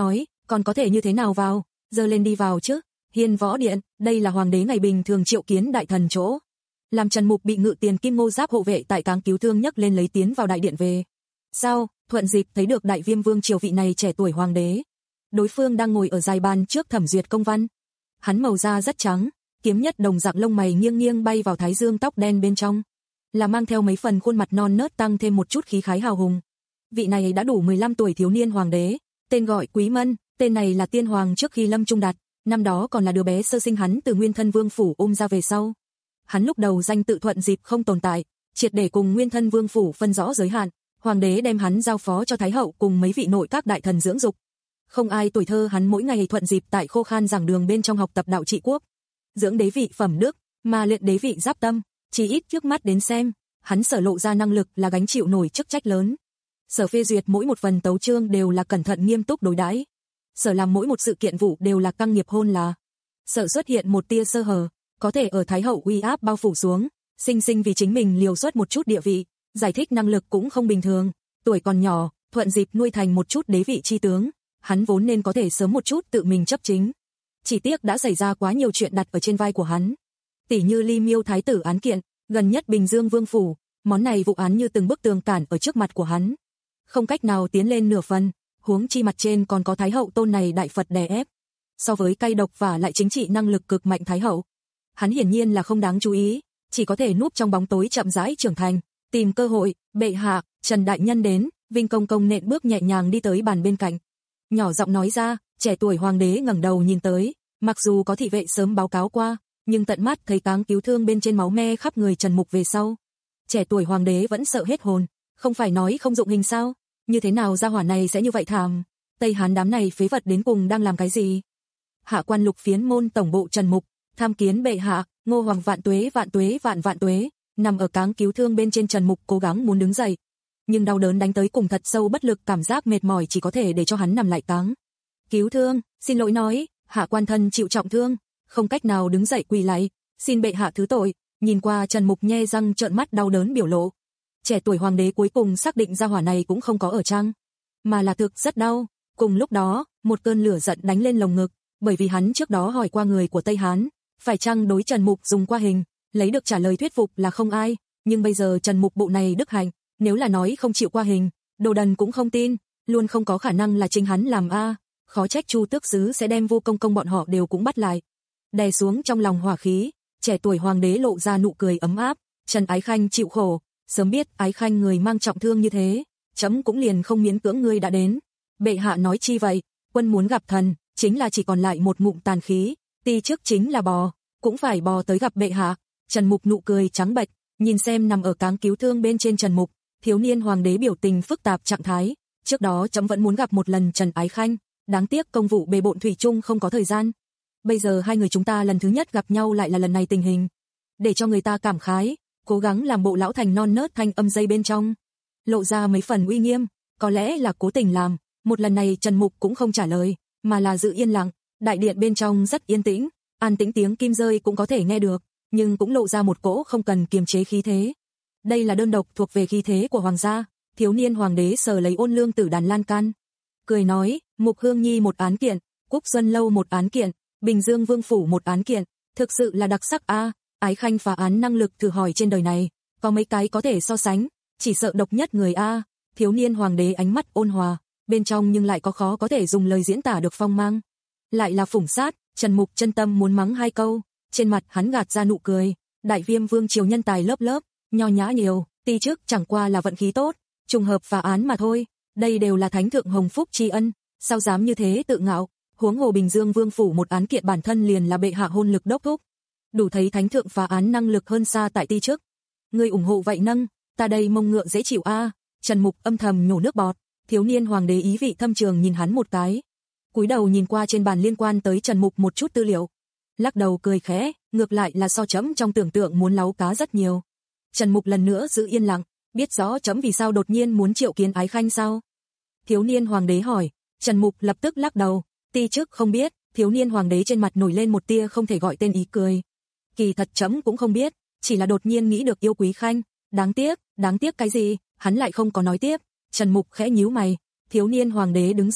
còn có thể như thế nào vào, dơ lên đi vào chứ. Hiên Võ Điện, đây là hoàng đế ngày bình thường triệu kiến đại thần chỗ. Làm Trần Mục bị Ngự Tiền Kim Ngô Giáp hộ vệ tại Cáng Cứu Thương nhấc lên lấy tiến vào đại điện về. Sau, thuận dịp thấy được Đại Viêm Vương triều vị này trẻ tuổi hoàng đế. Đối phương đang ngồi ở dài bàn trước thẩm duyệt công văn. Hắn màu da rất trắng, kiếm nhất đồng dạng lông mày nghiêng nghiêng bay vào thái dương tóc đen bên trong, là mang theo mấy phần khuôn mặt non nớt tăng thêm một chút khí khái hào hùng. Vị này đã đủ mười lăm tuổi thiếu niên hoàng đế, tên gọi Quý Mân, tên này là tiên hoàng trước khi Lâm Trung đặt, năm đó còn là đứa bé sơ sinh hắn từ Nguyên Thân Vương phủ ôm ra về sau. Hắn lúc đầu danh tự Thuận Dịp không tồn tại, triệt để cùng Nguyên Thân Vương phủ phân rõ giới hạn, hoàng đế đem hắn giao phó cho thái hậu cùng mấy vị nội các đại thần dưỡng dục. Không ai tuổi thơ hắn mỗi ngày thuận dịp tại khô khan giảng đường bên trong học tập đạo trị quốc, dưỡng đế vị phẩm đức, mà luyện đế vị giáp tâm, chỉ ít trước mắt đến xem, hắn sở lộ ra năng lực là gánh chịu nổi chức trách lớn. Sở phê duyệt mỗi một phần tấu chương đều là cẩn thận nghiêm túc đối đãi. Sở làm mỗi một sự kiện vụ đều là căng nghiệp hôn là. Sở xuất hiện một tia sơ hở, có thể ở thái hậu uy áp bao phủ xuống, sinh sinh vì chính mình liều xuất một chút địa vị, giải thích năng lực cũng không bình thường, tuổi còn nhỏ, thuận dịp nuôi thành một chút đế vị chi tướng, hắn vốn nên có thể sớm một chút tự mình chấp chính. Chỉ tiếc đã xảy ra quá nhiều chuyện đặt ở trên vai của hắn. Tỷ như Ly Miêu thái tử án kiện, gần nhất Bình Dương Vương phủ, món này vụ án như từng bức tường cản ở trước mặt của hắn. Không cách nào tiến lên nửa phần, huống chi mặt trên còn có thái hậu tôn này đại Phật đè ép. So với cay độc và lại chính trị năng lực cực mạnh thái hậu, hắn hiển nhiên là không đáng chú ý, chỉ có thể núp trong bóng tối chậm rãi trưởng thành, tìm cơ hội. Bệ hạ, Trần đại nhân đến. Vinh công công nện bước nhẹ nhàng đi tới bàn bên cạnh, nhỏ giọng nói ra. Trẻ tuổi hoàng đế ngẩng đầu nhìn tới, mặc dù có thị vệ sớm báo cáo qua, nhưng tận mắt thấy Cáng Cứu Thương bên trên máu me khắp người Trần Mục về sau, trẻ tuổi hoàng đế vẫn sợ hết hồn, không phải nói không dụng hình sao, như thế nào gia hỏa này sẽ như vậy thảm, Tây Hán đám này phế vật đến cùng đang làm cái gì? Hạ quan Lục Phiến môn tổng bộ Trần Mục, tham kiến bệ hạ. Ngô hoàng vạn tuế vạn tuế vạn vạn tuế. Nằm ở Cáng Cứu Thương bên trên Trần Mục cố gắng muốn đứng dậy, nhưng đau đớn đánh tới cùng thật sâu bất lực, cảm giác mệt mỏi chỉ có thể để cho hắn nằm lại Cáng Cứu Thương. Xin lỗi nói, hạ quan thân chịu trọng thương, không cách nào đứng dậy quỳ lạy, xin bệ hạ thứ tội. Nhìn qua Trần Mục nhe răng trợn mắt đau đớn biểu lộ, trẻ tuổi hoàng đế cuối cùng xác định gia hỏa này cũng không có ở trang, mà là thực rất đau. Cùng lúc đó, một cơn lửa giận đánh lên lồng ngực, bởi vì hắn trước đó hỏi qua người của Tây Hán, phải chăng đối Trần Mục dùng qua hình, lấy được trả lời thuyết phục là không ai, nhưng bây giờ Trần Mục bộ này đức hạnh, nếu là nói không chịu qua hình, đồ đần cũng không tin, luôn không có khả năng là chính hắn làm a. Khó trách Chu Tước Sứ sẽ đem Vô Công Công bọn họ đều cũng bắt lại. Đè xuống trong lòng hỏa khí, trẻ tuổi hoàng đế lộ ra nụ cười ấm áp. Trần Ái Khanh chịu khổ, sớm biết Ái Khanh người mang trọng thương như thế, chấm cũng liền không miễn cưỡng ngươi đã đến. Bệ hạ nói chi vậy, quân muốn gặp thần, chính là chỉ còn lại một ngụm tàn khí, ti trước chính là bò, cũng phải bò tới gặp bệ hạ. Trần Mục nụ cười trắng bệch, nhìn xem nằm ở Cáng Cứu Thương bên trên Trần Mục, thiếu niên hoàng đế biểu tình phức tạp trạng thái. Trước đó chấm vẫn muốn gặp một lần Trần Ái Khanh, đáng tiếc công vụ bề bộn thủy chung không có thời gian. Bây giờ hai người chúng ta lần thứ nhất gặp nhau lại là lần này tình hình, để cho người ta cảm khái, cố gắng làm bộ lão thành non nớt thanh âm dây bên trong, lộ ra mấy phần uy nghiêm, có lẽ là cố tình làm. Một lần này Trần Mục cũng không trả lời, mà là giữ yên lặng. Đại điện bên trong rất yên tĩnh, an tĩnh tiếng kim rơi cũng có thể nghe được, nhưng cũng lộ ra một cỗ không cần kiềm chế khí thế. Đây là đơn độc thuộc về khí thế của hoàng gia. Thiếu niên hoàng đế sờ lấy ôn lương tử đàn lan can, cười nói, Mục Hương Nhi một án kiện, Cúc Xuân Lâu một án kiện, Bình Dương Vương phủ một án kiện, thực sự là đặc sắc a. Ái Khanh phá án năng lực thử hỏi trên đời này, có mấy cái có thể so sánh, chỉ sợ độc nhất người a. Thiếu niên hoàng đế ánh mắt ôn hòa, bên trong nhưng lại có khó có thể dùng lời diễn tả được phong mang, lại là phủng sát. Trần Mục chân tâm muốn mắng hai câu, trên mặt hắn gạt ra nụ cười. Đại Viêm Vương triều nhân tài lớp lớp, nho nhã nhiều, ti trước chẳng qua là vận khí tốt, trùng hợp phá án mà thôi, đây đều là thánh thượng hồng phúc tri ân, sao dám như thế tự ngạo. Huống hồ Bình Dương Vương phủ một án kiện bản thân liền là bệ hạ hôn lực đốc thúc, đủ thấy thánh thượng phá án năng lực hơn xa tại ti trước. Ngươi ủng hộ vậy nâng, ta đây mông ngựa dễ chịu a. Trần Mục âm thầm nhổ nước bọt, thiếu niên hoàng đế ý vị thâm trường nhìn hắn một cái, cúi đầu nhìn qua trên bàn liên quan tới Trần Mục một chút tư liệu, lắc đầu cười khẽ, ngược lại là so chấm trong tưởng tượng muốn láu cá rất nhiều. Trần Mục lần nữa giữ yên lặng, biết rõ chấm vì sao đột nhiên muốn triệu kiến Ái Khanh sao? Thiếu niên hoàng đế hỏi. Trần Mục lập tức lắc đầu, ti trước không biết. Thiếu niên hoàng đế trên mặt nổi lên một tia không thể gọi tên ý cười. Kỳ thật chấm cũng không biết, chỉ là đột nhiên nghĩ được yêu quý Khanh, đáng tiếc, đáng tiếc cái gì? Hắn lại không có nói tiếp. Trần Mục khẽ nhíu mày, thiếu niên hoàng đế đứng dậy,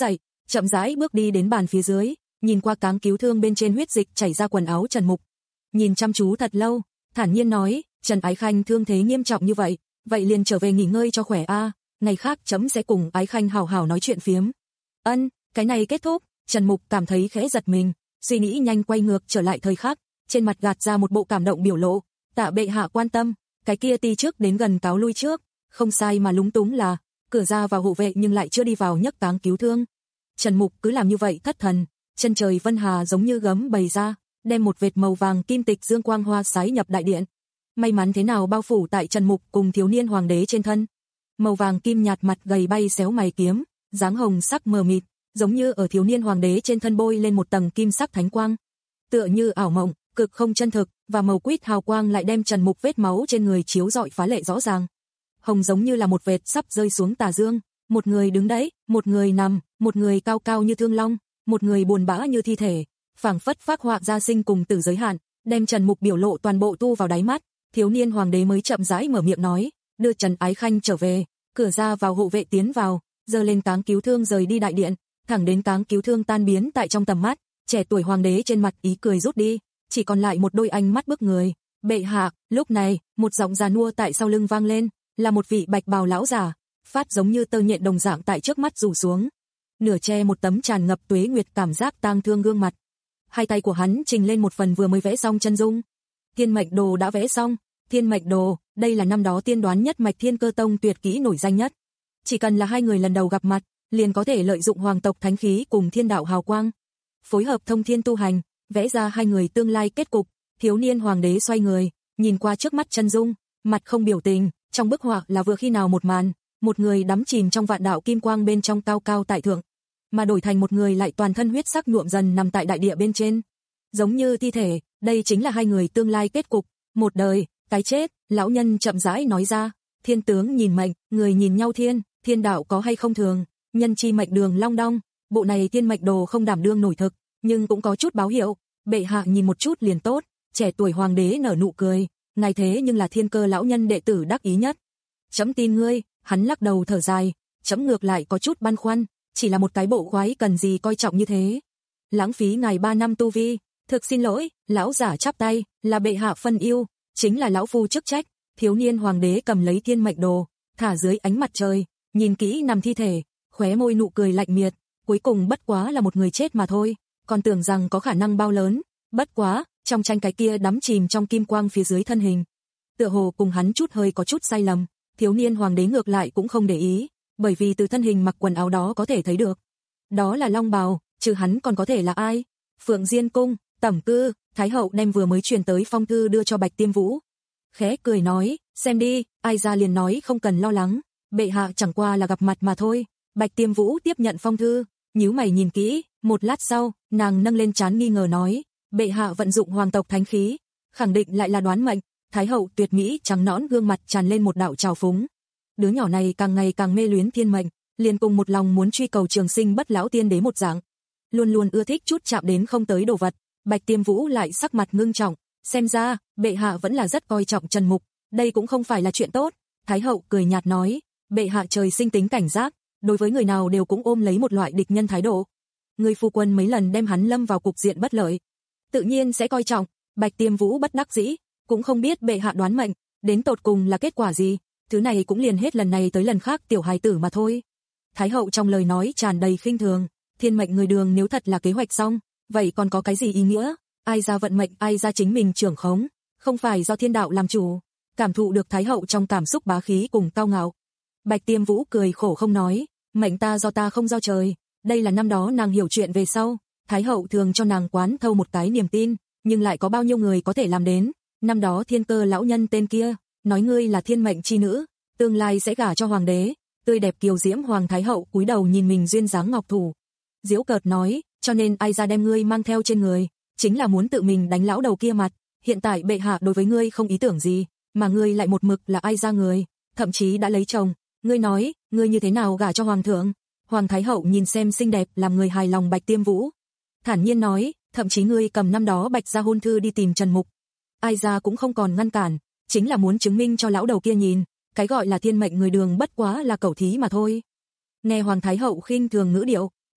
chậm rãi bước đi đến bàn phía dưới, nhìn qua cáng cứu thương bên trên huyết dịch chảy ra quần áo Trần Mục. Nhìn chăm chú thật lâu, thản nhiên nói, Trần Ái Khanh thương thế nghiêm trọng như vậy, vậy liền trở về nghỉ ngơi cho khỏe a, ngày khác chấm sẽ cùng Ái Khanh hào hào nói chuyện phiếm. Ân, cái này kết thúc, Trần Mục cảm thấy khẽ giật mình, suy nghĩ nhanh quay ngược trở lại thời khắc, trên mặt gạt ra một bộ cảm động biểu lộ, tạ bệ hạ quan tâm, cái kia ti trước đến gần cáo lui trước, không sai mà lúng túng là, cửa ra vào hộ vệ nhưng lại chưa đi vào nhấc cáng cứu thương. Trần Mục cứ làm như vậy thất thần, chân trời vân hà giống như gấm bày ra, đem một vệt màu vàng kim tịch dương quang hoa sái nhập đại điện. May mắn thế nào bao phủ tại Trần Mục cùng thiếu niên hoàng đế trên thân. Màu vàng kim nhạt mặt gầy bay xéo mày kiếm, dáng hồng sắc mờ mịt, giống như ở thiếu niên hoàng đế trên thân bôi lên một tầng kim sắc thánh quang. Tựa như ảo mộng, cực không chân thực, và màu quýt hào quang lại đem Trần Mục vết máu trên người chiếu rọi phá lệ rõ ràng. Hồng giống như là một vệt sắp rơi xuống tà dương, một người đứng đấy, một người nằm, một người cao cao như thương long, một người buồn bã như thi thể, phảng phất phác họa ra sinh cùng tử giới hạn, đem Trần Mục biểu lộ toàn bộ tu vào đáy mắt. Thiếu niên hoàng đế mới chậm rãi mở miệng nói, đưa Trần Ái Khanh trở về, cửa ra vào hộ vệ tiến vào, giơ lên cáng cứu thương rời đi đại điện, thẳng đến cáng cứu thương tan biến tại trong tầm mắt, trẻ tuổi hoàng đế trên mặt ý cười rút đi, chỉ còn lại một đôi ánh mắt bức người. Bệ hạ, lúc này, một giọng già nua tại sau lưng vang lên, là một vị bạch bào lão giả, phát giống như tơ nhện đồng dạng tại trước mắt rủ xuống, nửa che một tấm tràn ngập tuế nguyệt cảm giác tang thương gương mặt. Hai tay của hắn trình lên một phần vừa mới vẽ xong chân dung. Thiên mệnh đồ đã vẽ xong, thiên mệnh đồ, đây là năm đó tiên đoán nhất mạch Thiên Cơ Tông tuyệt kỹ nổi danh nhất. Chỉ cần là hai người lần đầu gặp mặt, liền có thể lợi dụng hoàng tộc thánh khí cùng thiên đạo hào quang, phối hợp thông thiên tu hành, vẽ ra hai người tương lai kết cục. Thiếu niên hoàng đế xoay người, nhìn qua trước mắt chân dung, mặt không biểu tình, trong bức họa là vừa khi nào một màn, một người đắm chìm trong vạn đạo kim quang bên trong cao cao tại thượng, mà đổi thành một người lại toàn thân huyết sắc nhuộm dần nằm tại đại địa bên trên, giống như thi thể. Đây chính là hai người tương lai kết cục, một đời, cái chết. Lão nhân chậm rãi nói ra, thiên tướng nhìn mệnh, người nhìn nhau thiên, thiên đạo có hay không thường, nhân chi mệnh đường long đong, bộ này thiên mệnh đồ không đảm đương nổi thực, nhưng cũng có chút báo hiệu, bệ hạ nhìn một chút liền tốt. Trẻ tuổi hoàng đế nở nụ cười, ngài thế nhưng là Thiên Cơ lão nhân đệ tử đắc ý nhất. Chấm tin ngươi. Hắn lắc đầu thở dài, chấm ngược lại có chút băn khoăn, chỉ là một cái bộ khoái cần gì coi trọng như thế, lãng phí ngài ba năm tu vi. Thực xin lỗi, lão giả chắp tay, là bệ hạ phân ưu, chính là lão phu chức trách. Thiếu niên hoàng đế cầm lấy thiên mệnh đồ, thả dưới ánh mặt trời, nhìn kỹ nằm thi thể, khóe môi nụ cười lạnh miệt, cuối cùng bất quá là một người chết mà thôi, còn tưởng rằng có khả năng bao lớn, bất quá, trong tranh cái kia đắm chìm trong kim quang phía dưới thân hình, tựa hồ cùng hắn chút hơi có chút sai lầm. Thiếu niên hoàng đế ngược lại cũng không để ý, bởi vì từ thân hình mặc quần áo đó có thể thấy được, đó là long bào, trừ hắn còn có thể là ai? Phượng Diên cung, tẩm cư. Thái hậu đem vừa mới truyền tới phong thư đưa cho Bạch Tiêm Vũ, khẽ cười nói, xem đi. Ai ra liền nói không cần lo lắng, bệ hạ chẳng qua là gặp mặt mà thôi. Bạch Tiêm Vũ tiếp nhận phong thư, nhíu mày nhìn kỹ, một lát sau, nàng nâng lên trán nghi ngờ nói, bệ hạ vận dụng hoàng tộc thánh khí, khẳng định lại là đoán mệnh. Thái hậu tuyệt mỹ trắng nõn gương mặt tràn lên một đạo trào phúng. Đứa nhỏ này càng ngày càng mê luyến thiên mệnh, liền cùng một lòng muốn truy cầu trường sinh bất lão tiên đế một dạng, luôn luôn ưa thích chút chạm đến không tới đồ vật. Bạch Tiêm Vũ lại sắc mặt ngưng trọng, xem ra bệ hạ vẫn là rất coi trọng Trần Mục, đây cũng không phải là chuyện tốt. Thái hậu cười nhạt nói, bệ hạ trời sinh tính cảnh giác, đối với người nào đều cũng ôm lấy một loại địch nhân thái độ. Người phu quân mấy lần đem hắn lâm vào cục diện bất lợi, tự nhiên sẽ coi trọng. Bạch Tiêm Vũ bất đắc dĩ, cũng không biết bệ hạ đoán mệnh đến tột cùng là kết quả gì, thứ này cũng liền hết lần này tới lần khác tiểu hài tử mà thôi. Thái hậu trong lời nói tràn đầy khinh thường, thiên mệnh người đường nếu thật là kế hoạch xong, vậy còn có cái gì ý nghĩa? Ai ra vận mệnh ai ra chính mình trưởng khống, không phải do thiên đạo làm chủ. Cảm thụ được Thái hậu trong cảm xúc bá khí cùng cao ngạo, Bạch Tiêm Vũ cười khổ không nói, mệnh ta do ta không do trời. Đây là năm đó nàng hiểu chuyện về sau, Thái hậu thường cho nàng quán thâu một cái niềm tin, nhưng lại có bao nhiêu người có thể làm đến. Năm đó Thiên Cơ lão nhân tên kia, nói ngươi là thiên mệnh chi nữ, tương lai sẽ gả cho hoàng đế. Tươi đẹp kiều diễm hoàng thái hậu cúi đầu nhìn mình duyên dáng ngọc thủ, giễu cợt nói, cho nên ai ra đem ngươi mang theo trên người, chính là muốn tự mình đánh lão đầu kia mặt. Hiện tại bệ hạ đối với ngươi không ý tưởng gì, mà ngươi lại một mực là ai ra người, thậm chí đã lấy chồng. Ngươi nói, ngươi như thế nào gả cho hoàng thượng? Hoàng thái hậu nhìn xem xinh đẹp làm người hài lòng Bạch Tiêm Vũ, thản nhiên nói, thậm chí ngươi cầm năm đó Bạch gia hôn thư đi tìm Trần Mục, ai ra cũng không còn ngăn cản, chính là muốn chứng minh cho lão đầu kia nhìn, cái gọi là thiên mệnh người đường bất quá là cẩu thí mà thôi. Nghe hoàng thái hậu khinh thường ngữ điệu,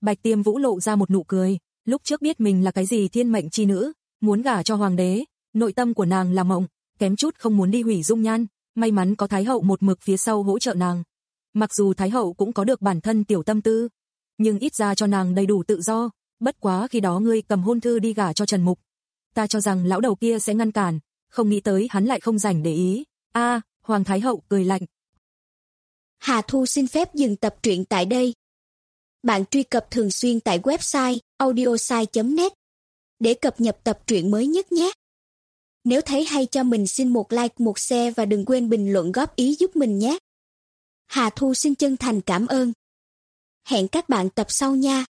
Bạch Tiêm Vũ lộ ra một nụ cười, lúc trước biết mình là cái gì thiên mệnh chi nữ, muốn gả cho hoàng đế, nội tâm của nàng là mộng, kém chút không muốn đi hủy dung nhan, may mắn có Thái hậu một mực phía sau hỗ trợ nàng. Mặc dù Thái hậu cũng có được bản thân tiểu tâm tư, nhưng ít ra cho nàng đầy đủ tự do, bất quá khi đó ngươi cầm hôn thư đi gả cho Trần Mục. Ta cho rằng lão đầu kia sẽ ngăn cản, không nghĩ tới hắn lại không rảnh để ý. A, Hoàng Thái hậu cười lạnh. Hà Thu xin phép dừng tập truyện tại đây. Bạn truy cập thường xuyên tại website audiosai chấm net để cập nhật tập truyện mới nhất nhé. Nếu thấy hay cho mình xin một like, một share và đừng quên bình luận góp ý giúp mình nhé. Hà Thu xin chân thành cảm ơn. Hẹn các bạn tập sau nha.